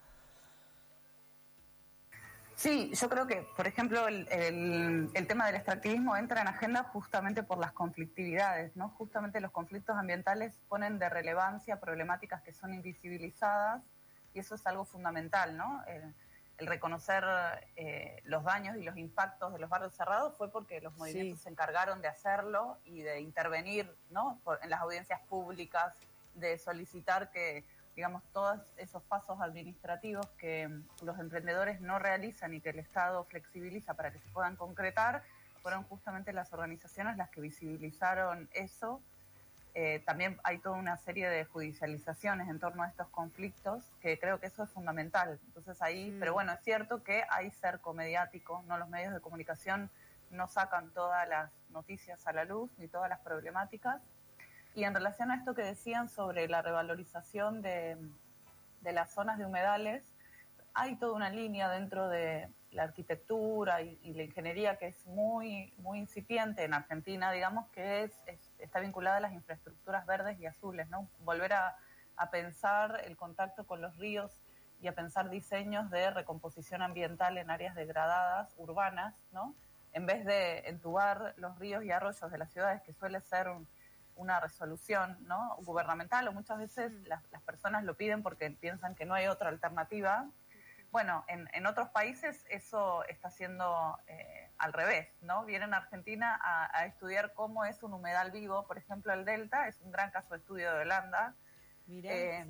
Sí, yo creo que, por ejemplo, el, el, el tema del extractivismo entra en agenda justamente por las conflictividades, ¿no? Justamente los conflictos ambientales ponen de relevancia problemáticas que son invisibilizadas y eso es algo fundamental, ¿no? El, el reconocer eh, los daños y los impactos de los barrios cerrados fue porque los movimientos sí. se encargaron de hacerlo y de intervenir, ¿no? Por, en las audiencias públicas, de solicitar que, digamos, todos esos pasos administrativos que los emprendedores no realizan y que el Estado flexibiliza para que se puedan concretar, fueron justamente las organizaciones las que visibilizaron eso. Eh, también hay toda una serie de judicializaciones en torno a estos conflictos, que creo que eso es fundamental. Entonces ahí, mm. pero bueno, es cierto que hay cerco mediático, no los medios de comunicación no sacan todas las noticias a la luz, ni todas las problemáticas. Y en relación a esto que decían sobre la revalorización de, de las zonas de humedales, hay toda una línea dentro de la arquitectura y, y la ingeniería que es muy, muy incipiente en Argentina, digamos, que es, es está vinculada a las infraestructuras verdes y azules, ¿no? Volver a, a pensar el contacto con los ríos y a pensar diseños de recomposición ambiental en áreas degradadas, urbanas, ¿no? En vez de entubar los ríos y arroyos de las ciudades, que suele ser un, una resolución, ¿no? gubernamental, o muchas veces mm. las, las personas lo piden porque piensan que no hay otra alternativa. Bueno, en, en otros países eso está siendo eh, al revés, ¿no? Vienen a Argentina a, a estudiar cómo es un humedal vivo, por ejemplo el Delta, es un gran caso de estudio de Holanda, eh,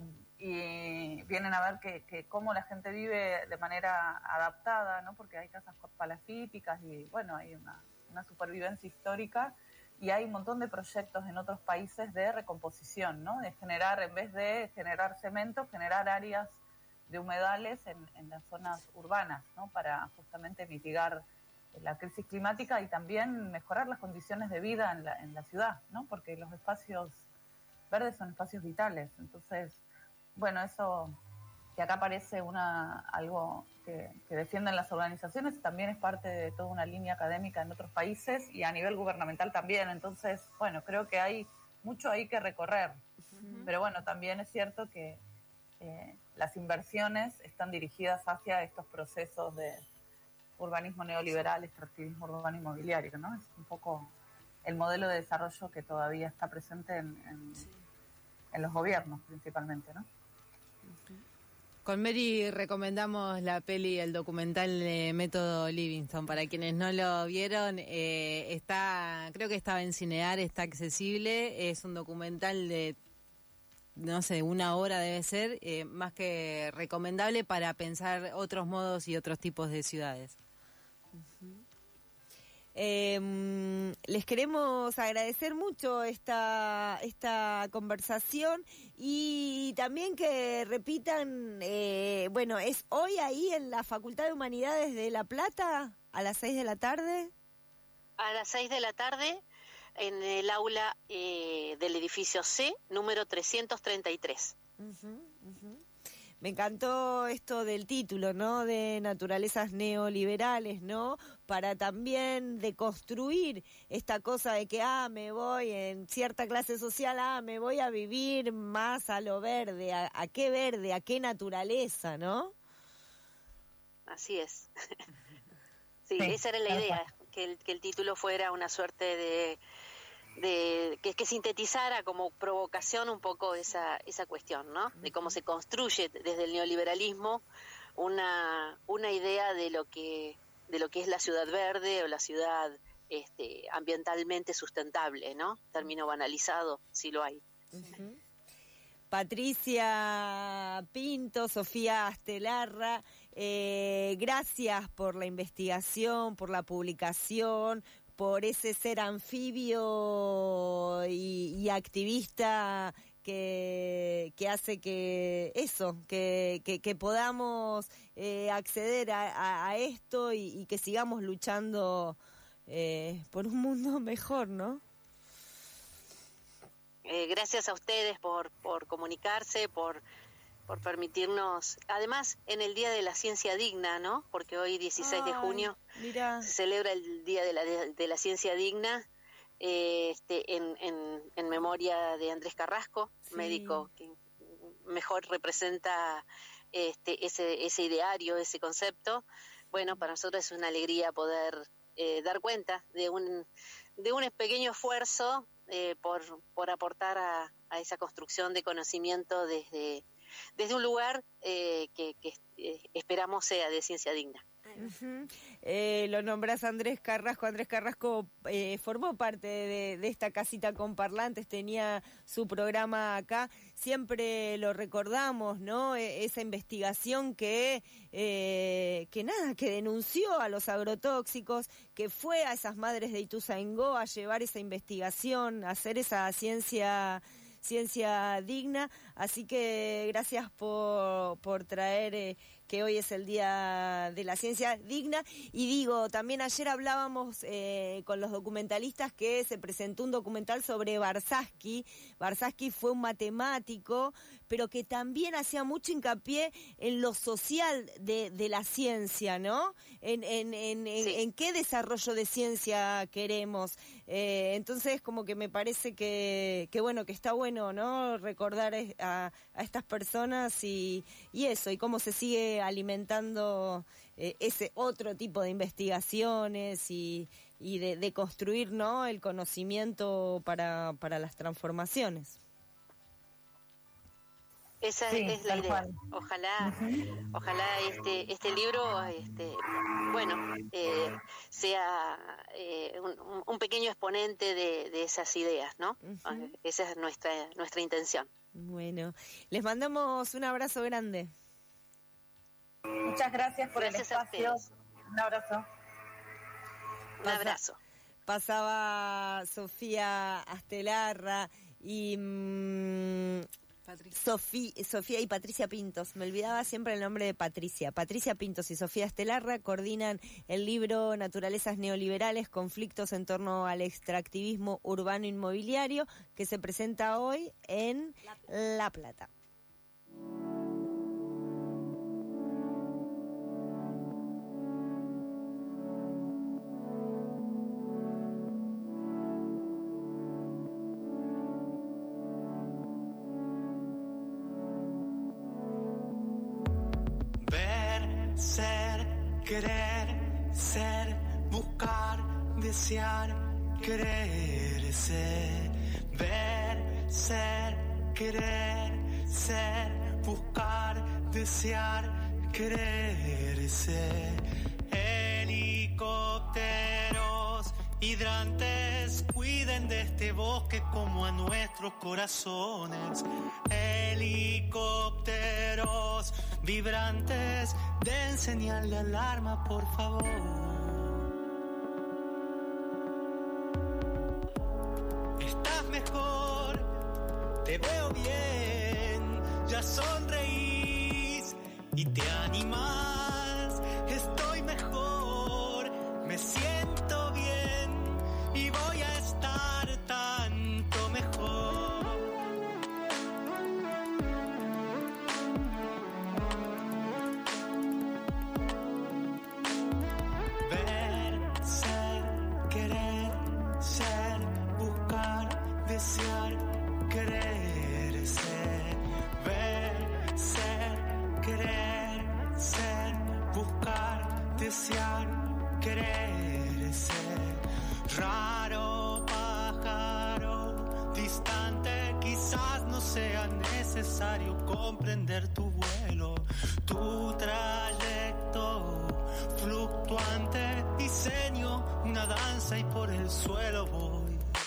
y vienen a ver que, que cómo la gente vive de manera adaptada, ¿no? Porque hay casas palafíticas y bueno, hay una, una supervivencia histórica y hay un montón de proyectos en otros países de recomposición, ¿no? De generar, en vez de generar cemento, generar áreas de humedales en, en las zonas urbanas, ¿no? Para justamente mitigar la crisis climática y también mejorar las condiciones de vida en la, en la ciudad, ¿no? Porque los espacios verdes son espacios vitales. Entonces, bueno, eso que acá parece una, algo que, que defienden las organizaciones, también es parte de toda una línea académica en otros países y a nivel gubernamental también. Entonces, bueno, creo que hay mucho ahí que recorrer. Uh-huh. Pero bueno, también es cierto que Eh, las inversiones están dirigidas hacia estos procesos de urbanismo neoliberal, extractivismo urbano inmobiliario, ¿no? Es un poco el modelo de desarrollo que todavía está presente en, en, sí. en los gobiernos principalmente, ¿no? Con Mary recomendamos la peli, el documental de Método Livingston. Para quienes no lo vieron, eh, está, creo que estaba en Cinear, está accesible. Es un documental de no sé, una hora debe ser, eh, más que recomendable para pensar otros modos y otros tipos de ciudades. Uh-huh. Eh, les queremos agradecer mucho esta, esta conversación y también que repitan, eh, bueno, ¿es hoy ahí en la Facultad de Humanidades de La Plata a las seis de la tarde? A las seis de la tarde. En el aula eh, del edificio C, número trescientos treinta y tres. Uh-huh, uh-huh. Me encantó esto del título, ¿no? De naturalezas neoliberales, ¿no? Para también deconstruir esta cosa de que, ah, me voy en cierta clase social, ah, me voy a vivir más a lo verde. ¿A, a qué verde? ¿A qué naturaleza, no? así es. sí, Sí, esa era la tal idea, que el, que el título fuera una suerte de, de que, que sintetizara como provocación un poco esa, esa cuestión, ¿no? De cómo se construye desde el neoliberalismo una, una idea de lo que, de lo que es la ciudad verde o la ciudad este, ambientalmente sustentable, ¿no? Término banalizado, si lo hay. Uh-huh. Patricia Pinto, Sofía Astelarra, eh, gracias por la investigación, por la publicación, por ese ser anfibio y, y activista que, que hace que eso, que, que, que podamos eh, acceder a, a, a esto y, y que sigamos luchando eh, por un mundo mejor, ¿no? Eh, gracias a ustedes por, por comunicarse, por, por permitirnos, además en el Día de la Ciencia Digna, ¿no? Porque hoy dieciséis de junio mira. se celebra el Día de la, de la Ciencia Digna, eh, este, en, en, en memoria de Andrés Carrasco, sí. médico que mejor representa este, ese, ese ideario, ese concepto. Bueno, para nosotros es una alegría poder eh, dar cuenta de un, de un pequeño esfuerzo Eh, por, por aportar a, a esa construcción de conocimiento desde, desde un lugar eh, que, que eh, esperamos sea de ciencia digna. Uh-huh. Eh, lo nombras Andrés Carrasco. Andrés Carrasco eh, formó parte de, de esta casita con parlantes, tenía su programa acá, siempre lo recordamos, ¿no? E- esa investigación que, eh, que nada, que denunció a los agrotóxicos, que fue a esas madres de Ituzaingó a llevar esa investigación, a hacer esa ciencia ciencia digna, así que gracias por, por traer eh, que hoy es el Día de la Ciencia Digna. Y digo, también ayer hablábamos eh, con los documentalistas que se presentó un documental sobre Barsaski. Barsaski fue un matemático, pero que también hacía mucho hincapié en lo social de, de la ciencia, ¿no? En, en, en, en, sí. en qué desarrollo de ciencia queremos. Eh, entonces, como que me parece que, que, bueno, que está bueno, ¿no? Recordar a, a estas personas y, y eso, y cómo se sigue alimentando eh, ese otro tipo de investigaciones y, y de, de construir, ¿no? El conocimiento para, para las transformaciones. Esa sí, es la idea. Cual. Ojalá, uh-huh. ojalá este este libro, este, bueno, eh, sea eh, un, un pequeño exponente de, de esas ideas, ¿no? Uh-huh. Esa es nuestra nuestra intención. Bueno, les mandamos un abrazo grande. Muchas gracias por gracias el espacio. Un abrazo. Un abrazo. Pasaba Sofía Astelarra y mmm, Sofía, Sofía y Patricia Pintos. Me olvidaba siempre el nombre de Patricia. Patricia Pintos y Sofía Astelarra coordinan el libro Naturalezas Neoliberales, conflictos en torno al extractivismo urbano inmobiliario, que se presenta hoy en La Plata. Querer, ser, buscar, desear, querer, ser, ver, ser, querer, ser, buscar, desear, querer, ser. Helicópteros hidrantes, cuiden de este bosque como a nuestros corazones. Helicópteros vibrantes, den señal de alarma, por favor. Estás mejor, te veo bien, ya sonreís y te animás. Estoy mejor, me siento bien y voy a estar tanto mejor. Desear, querer, ser, ver, ser, querer, ser, buscar. Raro pájaro, distante, quizás no sea necesario comprender tu vuelo, tu trayecto fluctuante, diseño una danza y por el suelo voy.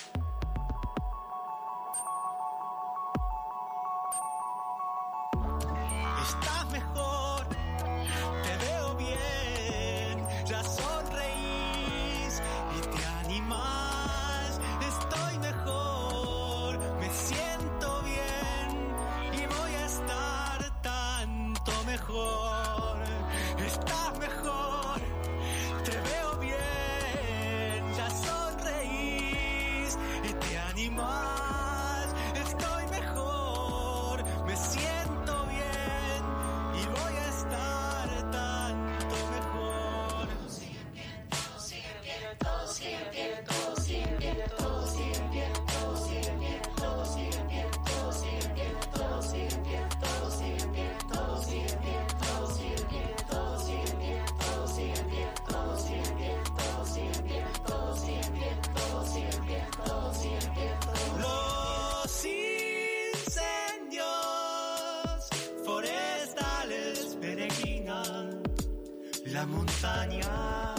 Estás mejor, te veo bien, ya sonreís y te animás. Estoy mejor, me siento bien y voy a estar tanto mejor. Estás mejor, te veo bien, ya sonreís y te animás. Estoy mejor, me siento bien y voy a estar tanto mejor. Todo sigue bien, todo sigue bien, todo sigue bien, todo sigue bien, todo sigue bien, todo sigue bien, todo sigue bien, todo sigue bien, todo sigue bien, todo sigue bien, todo sigue bien, todo sigue bien, todo sigue bien, todo sigue bien, todo sigue bien, todo sigue bien, todo sigue bien, todo sigue bien. Los incendios forestales peregrinan la montaña.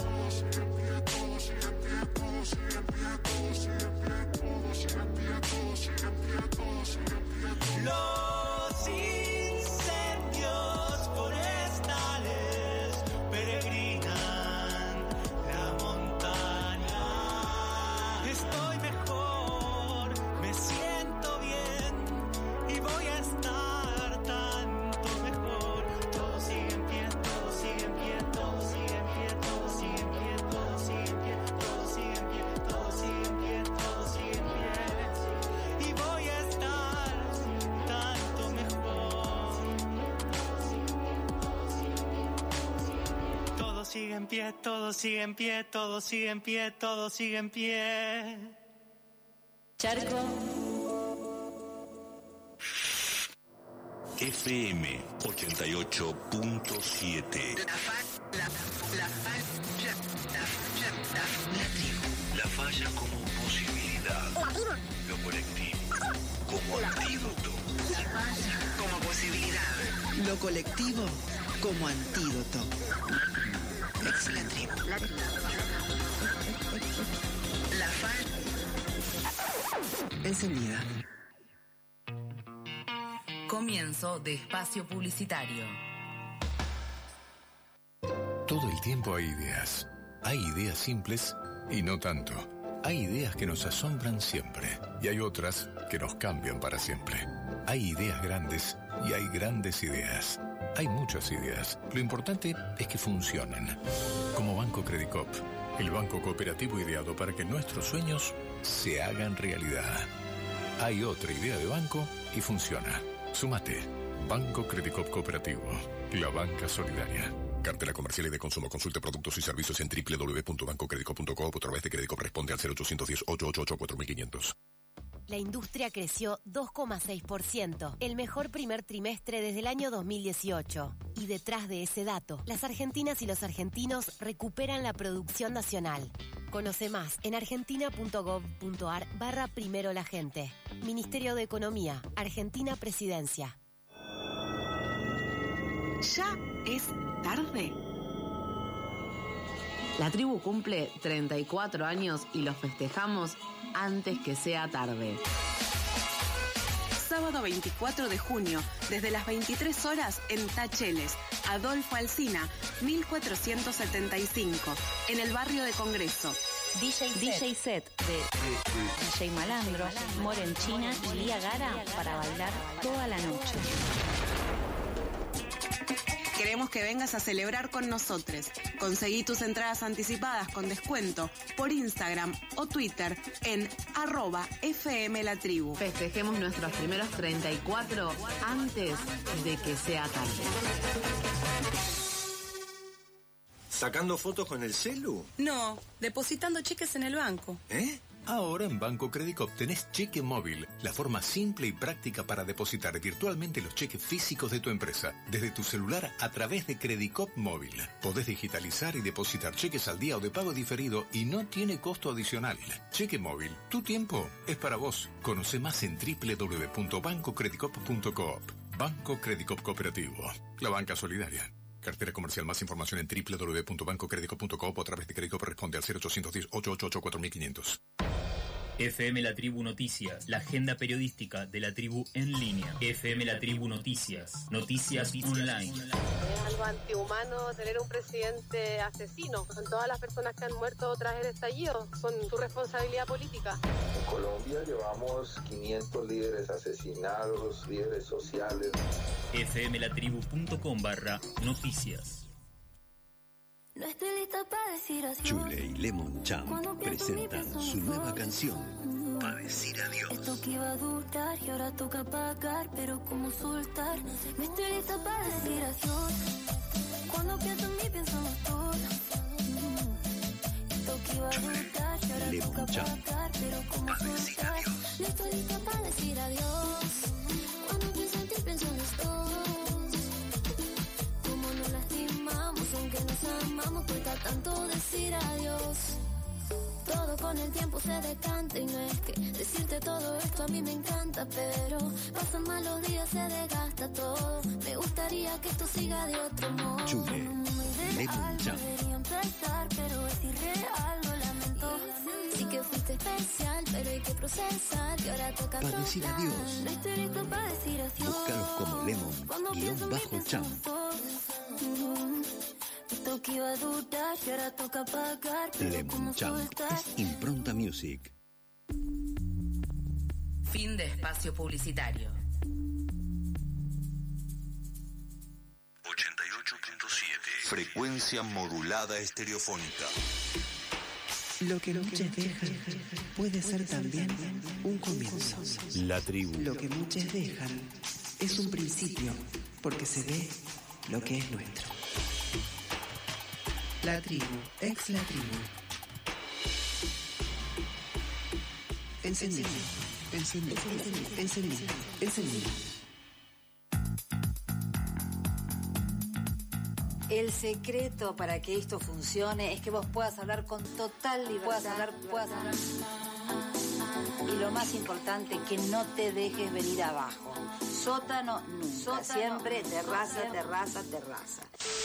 Los incendios forestales peregrinan la montaña. Estoy mejor, me siento bien y voy a estar tanto mejor. Todo sigue en pie, todo sigue en pie, todo sigue en pie, todo sigue en pie, todo sigue en pie, todo sigue en pie, todo sigue en pie, todo sigue en pie. Y voy a estar tanto mejor. Todo sigue en pie, todo sigue en pie, todo sigue en pie, todo sigue en pie. Charco. F M ochenta y ocho punto siete. La falla, la, la falla, la falla, la, la tribu. La falla como posibilidad. Lo colectivo como antídoto. La falla como posibilidad. Lo colectivo como antídoto. Es la tribu. La tribu. La falla. Encendida. Comienzo de espacio publicitario. Todo el tiempo hay ideas. Hay ideas simples y no tanto. Hay ideas que nos asombran siempre y hay otras que nos cambian para siempre. Hay ideas grandes y hay grandes ideas. Hay muchas ideas. Lo importante es que funcionen. Como Banco Credicop, el banco cooperativo ideado para que nuestros sueños se hagan realidad. Hay otra idea de banco y funciona. Súmate. Banco Credicop Cooperativo. La banca solidaria. Cartera comercial y de consumo. Consulte productos y servicios en doble u doble u doble u punto banco credicop punto com o a través de Credicop. Responde al cero ochocientos diez, ochocientos ochenta y ocho, cuatro mil quinientos. La industria creció dos coma seis por ciento, el mejor primer trimestre desde el año dos mil dieciocho. Y detrás de ese dato, las argentinas y los argentinos recuperan la producción nacional. Conoce más en argentina.gov.ar barra primero la gente. Ministerio de Economía, Argentina Presidencia. ¿Ya es tarde? La tribu cumple treinta y cuatro años y los festejamos antes que sea tarde. Sábado veinticuatro de junio, desde las veintitrés horas en Tacheles, Adolfo Alsina, mil cuatrocientos setenta y cinco, en el barrio de Congreso. D J set, D J set de D J Malandro, Moren China y Lía Gara para bailar toda la noche. Queremos que vengas a celebrar con nosotros. Conseguí tus entradas anticipadas con descuento por Instagram o Twitter en arroba F M La Tribu. Festejemos nuestros primeros treinta y cuatro antes de que sea tarde. ¿Sacando fotos con el celu? No, depositando cheques en el banco. ¿Eh? Ahora en Banco Credicop tenés cheque móvil, la forma simple y práctica para depositar virtualmente los cheques físicos de tu empresa, desde tu celular a través de Credicop Móvil. Podés digitalizar y depositar cheques al día o de pago diferido y no tiene costo adicional. Cheque móvil, tu tiempo es para vos. Conoce más en doble u doble u doble u punto banco credicop punto coop. Banco Credicop Cooperativo, la banca solidaria. Cartera comercial. Más información en doble u doble u doble u punto banco credicop punto coop o a través de Credicop responde al cero ochocientos diez, ochocientos ochenta y ocho, cuatro mil quinientos. F M La Tribu Noticias, la agenda periodística de la tribu en línea. F M La Tribu Noticias, noticias, noticias online. Es algo antihumano tener un presidente asesino. Con todas las personas que han muerto tras el estallido, con su responsabilidad política. En Colombia llevamos quinientos líderes asesinados, líderes sociales. fmlatribu.com barra noticias. No estoy lista para decir adiós. Chule y Lemon Cham presentan su nueva canción, Pa' decir adiós. Esto que iba a durar y ahora toca pagar, pero como soltar. No estoy lista para decir adiós. Cuando pienso en mí pienso en los dos. Esto que iba a durar y ahora toca pagar, pero como soltar. No estoy lista para decir adiós. Cuando pienso en ti pienso en los dos. Aunque nos amamos, cuesta tanto decir adiós. Todo con el tiempo se decanta y no es que decirte todo esto a mí me encanta, pero pasan mal los días, se desgasta todo. Me gustaría que esto siga de otro modo. Chule, Lemon Cham. Debería empezar, pero es irreal, lo lamento. Sí que fuiste especial, pero hay que procesar y ahora toca Pa' decir adiós. No estoy listo para decir adiós. Búscalos como Lemon, guión bajo Cham. Esto que iba a durar y ahora toca pagar, pero Lemon como Cham soltar. es Impronta Music. Fin de espacio publicitario. ochenta y ocho punto siete. Frecuencia modulada estereofónica. Lo que muchos dejan puede ser también un comienzo. La tribu. Lo que muchos dejan es un principio, porque se ve lo que es nuestro. La tribu, ex la tribu. Encendí, encendí, encendí, encendí. El secreto para que esto funcione es que vos puedas hablar con total libertad. Puedas hablar, puedas hablar. Y lo más importante, que no te dejes venir abajo. Sótano nunca. Sótano, siempre terraza, siempre. terraza, terraza.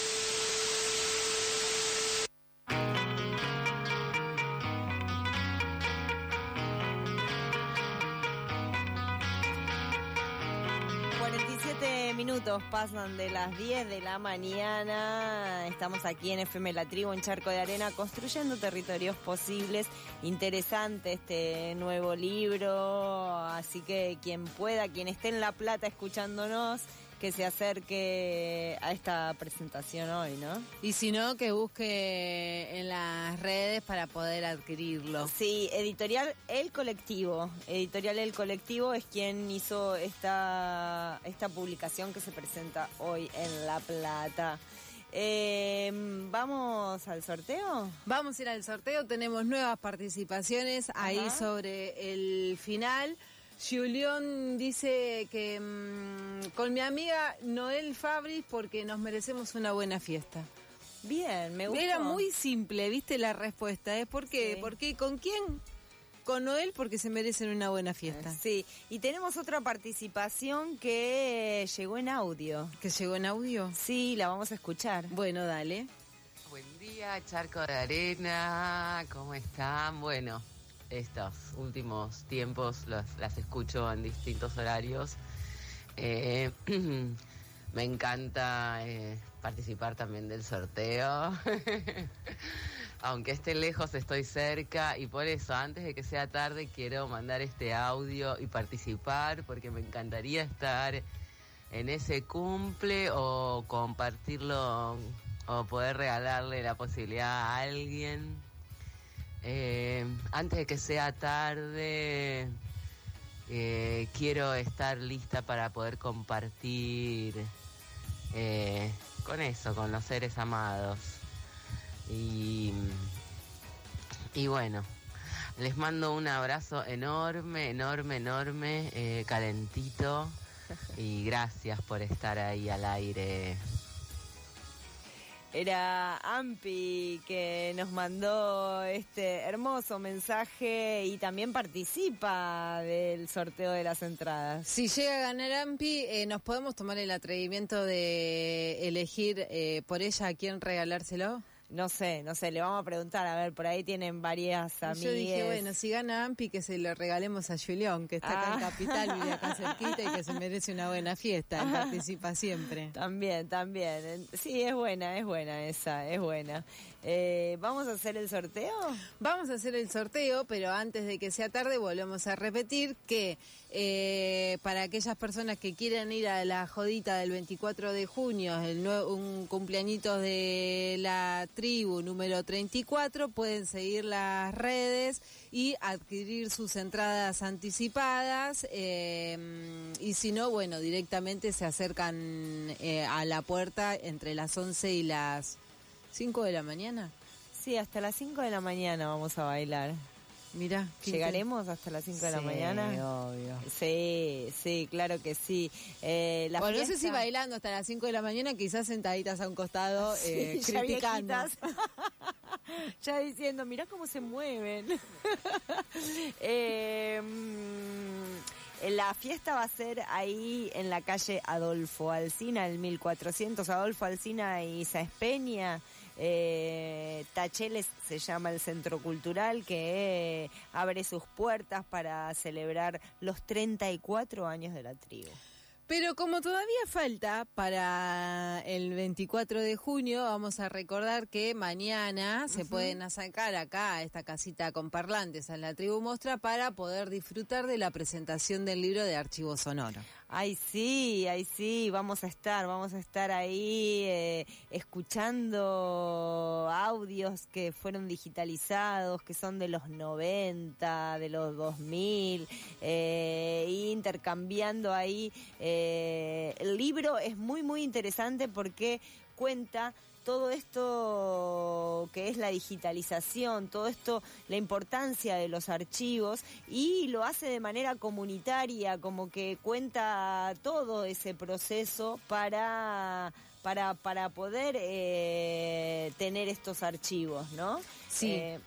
cuarenta y siete minutos pasan de las diez de la mañana. Estamos aquí en F M La Tribu, en Charco de Arena, construyendo territorios posibles. Interesante este nuevo libro. Así que quien pueda, quien esté en La Plata escuchándonos, que se acerque a esta presentación hoy, ¿no? Y si no, que busque en las redes para poder adquirirlo. Sí, editorial El Colectivo. Editorial El Colectivo es quien hizo esta, esta publicación que se presenta hoy en La Plata. Eh, ¿Vamos al sorteo? Vamos a ir al sorteo, tenemos nuevas participaciones. Ajá. Ahí sobre el final. Julián dice que mmm, con mi amiga Noel Fabris porque nos merecemos una buena fiesta. Bien, me gustó. Era muy simple, ¿viste la respuesta? ¿Es por qué? Sí. ¿Por qué? ¿Con quién? Con Noel porque se merecen una buena fiesta. Sí, y tenemos otra participación que llegó en audio. ¿Que llegó en audio? Sí, la vamos a escuchar. Bueno, dale. Buen día, Charco de Arena, ¿cómo están? Bueno, estos últimos tiempos los, las escucho en distintos horarios. Eh, me encanta eh, participar también del sorteo. Aunque esté lejos, estoy cerca y por eso, antes de que sea tarde, quiero mandar este audio y participar porque me encantaría estar en ese cumple o compartirlo o poder regalarle la posibilidad a alguien. Eh, antes de que sea tarde, eh, quiero estar lista para poder compartir eh, con eso, con los seres amados. Y, y bueno, Les mando un abrazo enorme, enorme, enorme, eh, calentito. Y gracias por estar ahí al aire. Era Ampi que nos mandó este hermoso mensaje y también participa del sorteo de las entradas. Si llega a ganar Ampi, eh, nos podemos tomar el atrevimiento de elegir eh, por ella a quién regalárselo. No sé, no sé, le vamos a preguntar, a ver, por ahí tienen varias amigas. Yo dije, bueno, si gana Ampi, que se lo regalemos a Julián, que está acá Ah. en Capital, vive acá cerquita y que se merece una buena fiesta, él participa siempre. También, también. Sí, es buena, es buena esa, es buena. Eh, ¿Vamos a hacer el sorteo? Vamos a hacer el sorteo, pero antes de que sea tarde volvemos a repetir que eh, para aquellas personas que quieran ir a la jodita del veinticuatro de junio, el nue- un cumpleañito de la tribu número treinta y cuatro, pueden seguir las redes y adquirir sus entradas anticipadas eh, y si no, bueno, directamente se acercan eh, a la puerta entre las once y las cinco de la mañana. Sí, hasta las cinco de la mañana vamos a bailar. Mirá. ¿Llegaremos hasta las cinco de la Sí, mañana? obvio. Sí, sí, claro que sí. Eh, la Bueno, no sé fiesta- si bailando hasta las cinco de la mañana, quizás sentaditas a un costado eh, Sí, ya criticando. viejitas. Ya diciendo, mirá cómo se mueven. eh, mm, la fiesta va a ser ahí en la calle Adolfo Alsina, el mil cuatrocientos, Adolfo Alsina y Sáenz Peña. Eh, Tacheles se llama el centro cultural que eh, abre sus puertas para celebrar los treinta y cuatro años de la tribu. Pero como todavía falta para el veinticuatro de junio, vamos a recordar que mañana se Ujú. pueden acercar acá a esta casita con parlantes en la Tribu Mostra para poder disfrutar de la presentación del libro de Archivo Sonoro. Ay, sí, ay, sí, vamos a estar, vamos a estar ahí eh, escuchando audios que fueron digitalizados, que son de los noventa, de los dos mil, eh, intercambiando ahí. Eh, el libro es muy, muy interesante porque cuenta todo esto que es la digitalización, todo esto, la importancia de los archivos, y lo hace de manera comunitaria, como que cuenta todo ese proceso para para para poder eh, tener estos archivos, ¿no? Sí. Eh,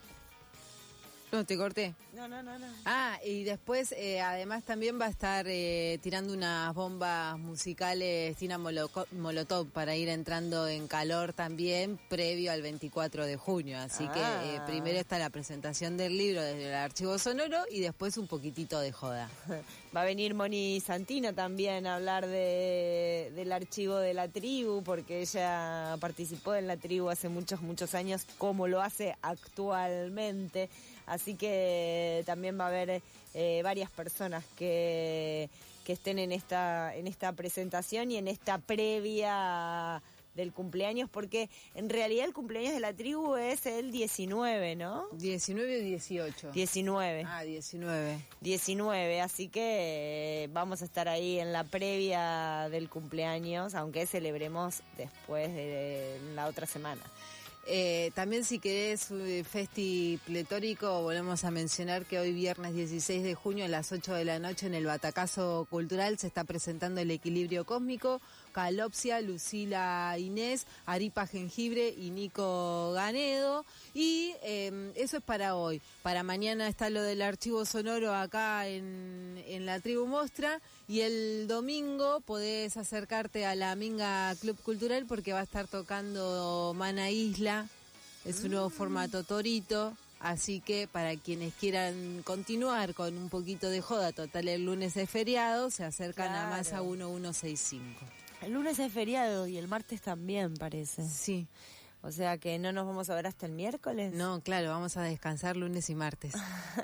No, te corté. no, no, no, no. Ah, y después, eh, además también va a estar eh, tirando unas bombas musicales Tina Moloco- Molotov para ir entrando en calor también previo al veinticuatro de junio. Así Ah. que eh, primero está la presentación del libro desde el Archivo Sonoro y después un poquitito de joda. Va a venir Moni Santina también a hablar de, del archivo de la tribu, porque ella participó en la tribu hace muchos, muchos años, como lo hace actualmente. Así que también va a haber eh, varias personas que, que estén en esta, en esta presentación y en esta previa del cumpleaños, porque en realidad el cumpleaños de la tribu es el diecinueve, ¿no? ¿diecinueve o dieciocho? diecinueve. Ah, diecinueve. diecinueve, así que eh, vamos a estar ahí en la previa del cumpleaños, aunque celebremos después de la otra semana. Eh, también si querés eh, festi pletórico, volvemos a mencionar que hoy viernes dieciséis de junio a las ocho de la noche en el Batacazo Cultural se está presentando El Equilibrio Cósmico, Calopsia, Lucila Inés, Aripa Jengibre y Nico Ganedo. Y eh, eso es para hoy. Para mañana está lo del Archivo Sonoro acá en, en la Tribu Mostra. Y el domingo podés acercarte a la Minga Club Cultural porque va a estar tocando Mana Isla. Es un nuevo formato torito. Así que para quienes quieran continuar con un poquito de joda, total el lunes es feriado, se acercan Claro. a Masa uno uno seis cinco. El lunes es feriado y el martes también, parece. Sí. O sea que no nos vamos a ver hasta el miércoles. No, claro, vamos a descansar lunes y martes.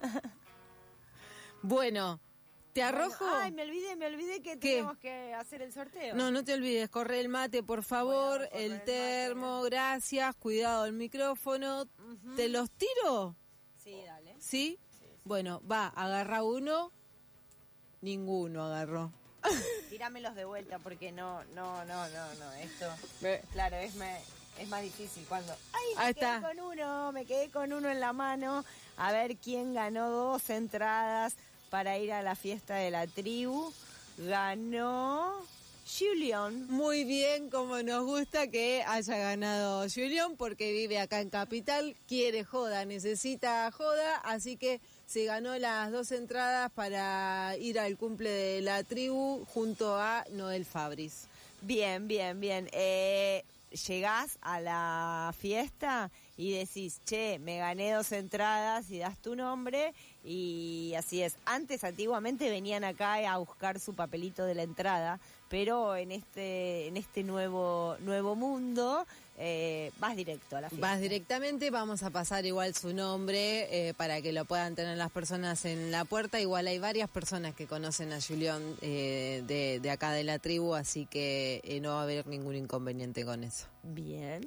Bueno, ¿te arrojo? Bueno, ay, me olvidé, me olvidé que tenemos que hacer el sorteo. No, no te olvides, corre el mate, por favor, Bueno, corre el el termo, gracias, cuidado el micrófono. ¿Te los tiro? Sí, dale. ¿Sí? Bueno, va, agarra uno, ninguno agarró. Tíramelos de vuelta porque no, no, no, no, no, esto, claro, es, me, es más difícil cuando, ay, me Ahí quedé está. con uno, me quedé con uno en la mano, a ver quién ganó dos entradas para ir a la fiesta de la tribu. Ganó Julián. Muy bien, como nos gusta que haya ganado Julián, porque vive acá en Capital, quiere joda, necesita joda, así que se ganó las dos entradas para ir al cumple de la tribu junto a Noel Fabris. Bien, bien, bien. Eh, llegás a la fiesta y decís, che, me gané dos entradas y das tu nombre y así es. Antes, antiguamente, venían acá a buscar su papelito de la entrada, pero en este en este nuevo nuevo mundo eh, vas directo a la fiesta. Vas directamente, vamos a pasar igual su nombre eh, para que lo puedan tener las personas en la puerta. Igual hay varias personas que conocen a Julián eh, de, de acá de la tribu, así que eh, no va a haber ningún inconveniente con eso. Bien.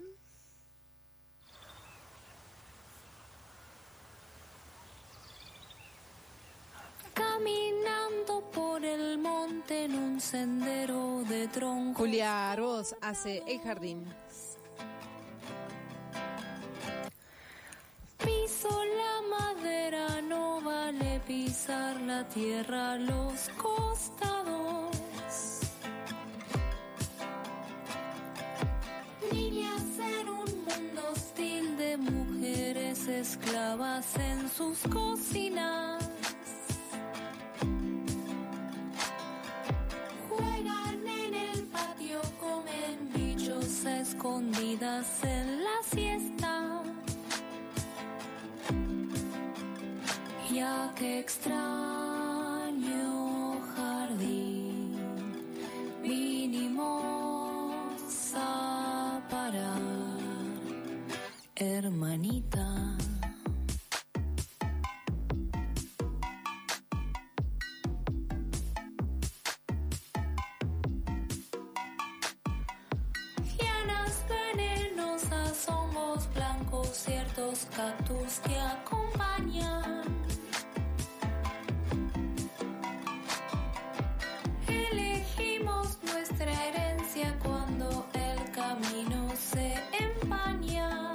Caminando por el monte en un sendero de troncos. Julia Arbós hace El Jardín. Piso la madera, no vale pisar la tierra a los costados. Niñas en un mundo hostil de mujeres esclavas en sus cocinas. Juegan en el patio, comen bichos a escondidas en la siesta. Ya que extraño jardín, vinimos a parar, hermanita. Lianas venenosas, hongos blancos, ciertos cactus que acompañan. Elegimos nuestra herencia cuando el camino se empaña.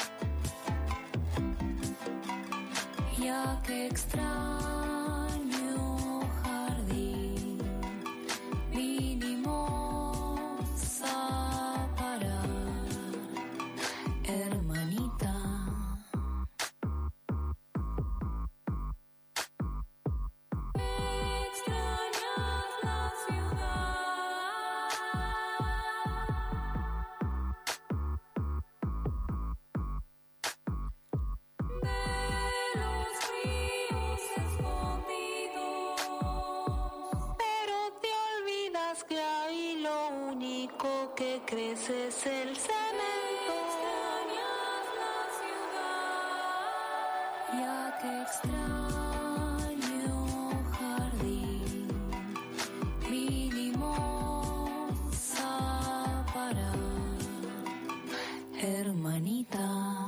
Ya que extraño jardín, vinimos a parar, hermanita. Extrañas la ciudad. De los ríos escondidos. Pero te olvidas que ahí lo único que crece es el cemento. Extrañas la ciudad. Ya que extraño jardín, vinimos a parar, hermanita.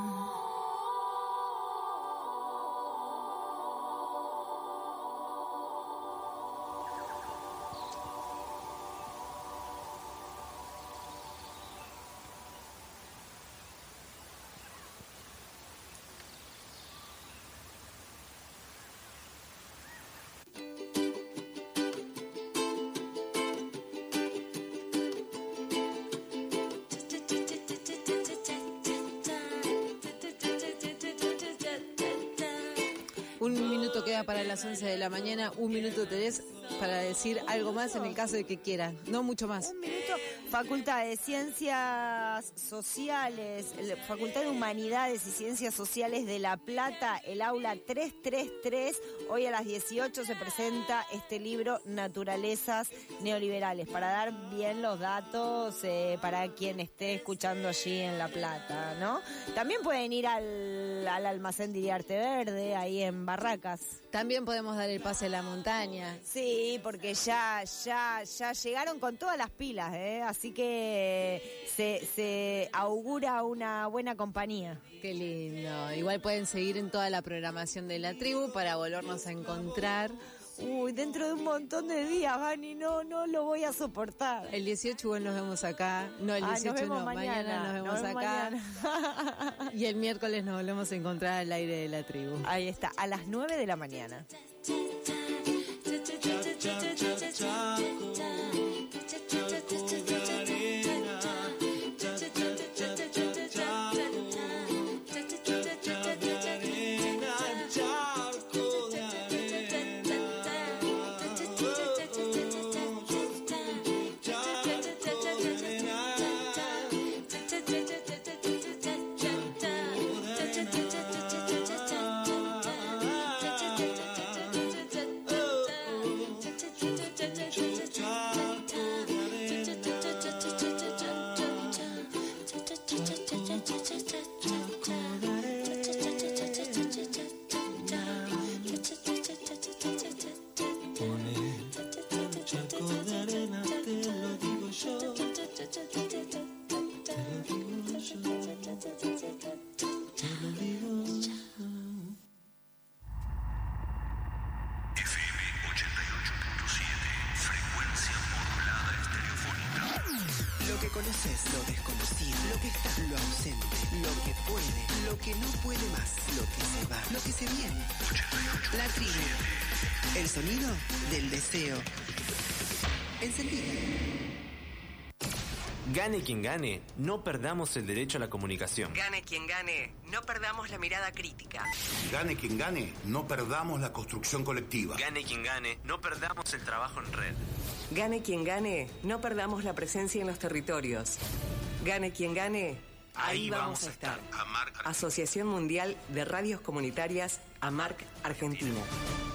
Un minuto queda para las once de la mañana, un minuto tenés para decir algo más en el caso de que quieran, no mucho más. Un minuto. Facultad de Ciencias Sociales, Facultad de Humanidades y Ciencias Sociales de La Plata, el aula trescientos treinta y tres. Hoy a las dieciocho se presenta este libro, Naturalezas Neoliberales, para dar bien los datos eh, para quien esté escuchando allí en La Plata, ¿no? También pueden ir al, al almacén de Arte Verde, ahí en Barracas. También podemos dar el pase a la montaña. Sí, porque ya, ya, ya llegaron con todas las pilas, ¿eh? Así que se, se augura una buena compañía. Qué lindo. Igual pueden seguir en toda la programación de la tribu para volvernos a encontrar Uy, dentro de un montón de días, Vani, no, no lo voy a soportar. El dieciocho igual nos vemos acá. No, el Ah, nos dieciocho vemos no, mañana. mañana nos vemos Nos vemos acá. mañana. Y el miércoles nos volvemos a encontrar al aire de la tribu. Ahí está, a las nueve de la mañana. Lo que conoces, lo desconocido, lo que está, lo ausente, lo que puede, lo que no puede más, lo que se va, lo que se viene. La tribu. El sonido del deseo. Encendido. Gane quien gane, no perdamos el derecho a la comunicación. Gane quien gane, no perdamos la mirada crítica. Gane quien gane, no perdamos la construcción colectiva. Gane quien gane, no perdamos el trabajo en red. Gane quien gane, no perdamos la presencia en los territorios. Gane quien gane, ahí, ahí vamos a estar. estar. AMARC. Asociación Mundial de Radios Comunitarias, AMARC Argentina.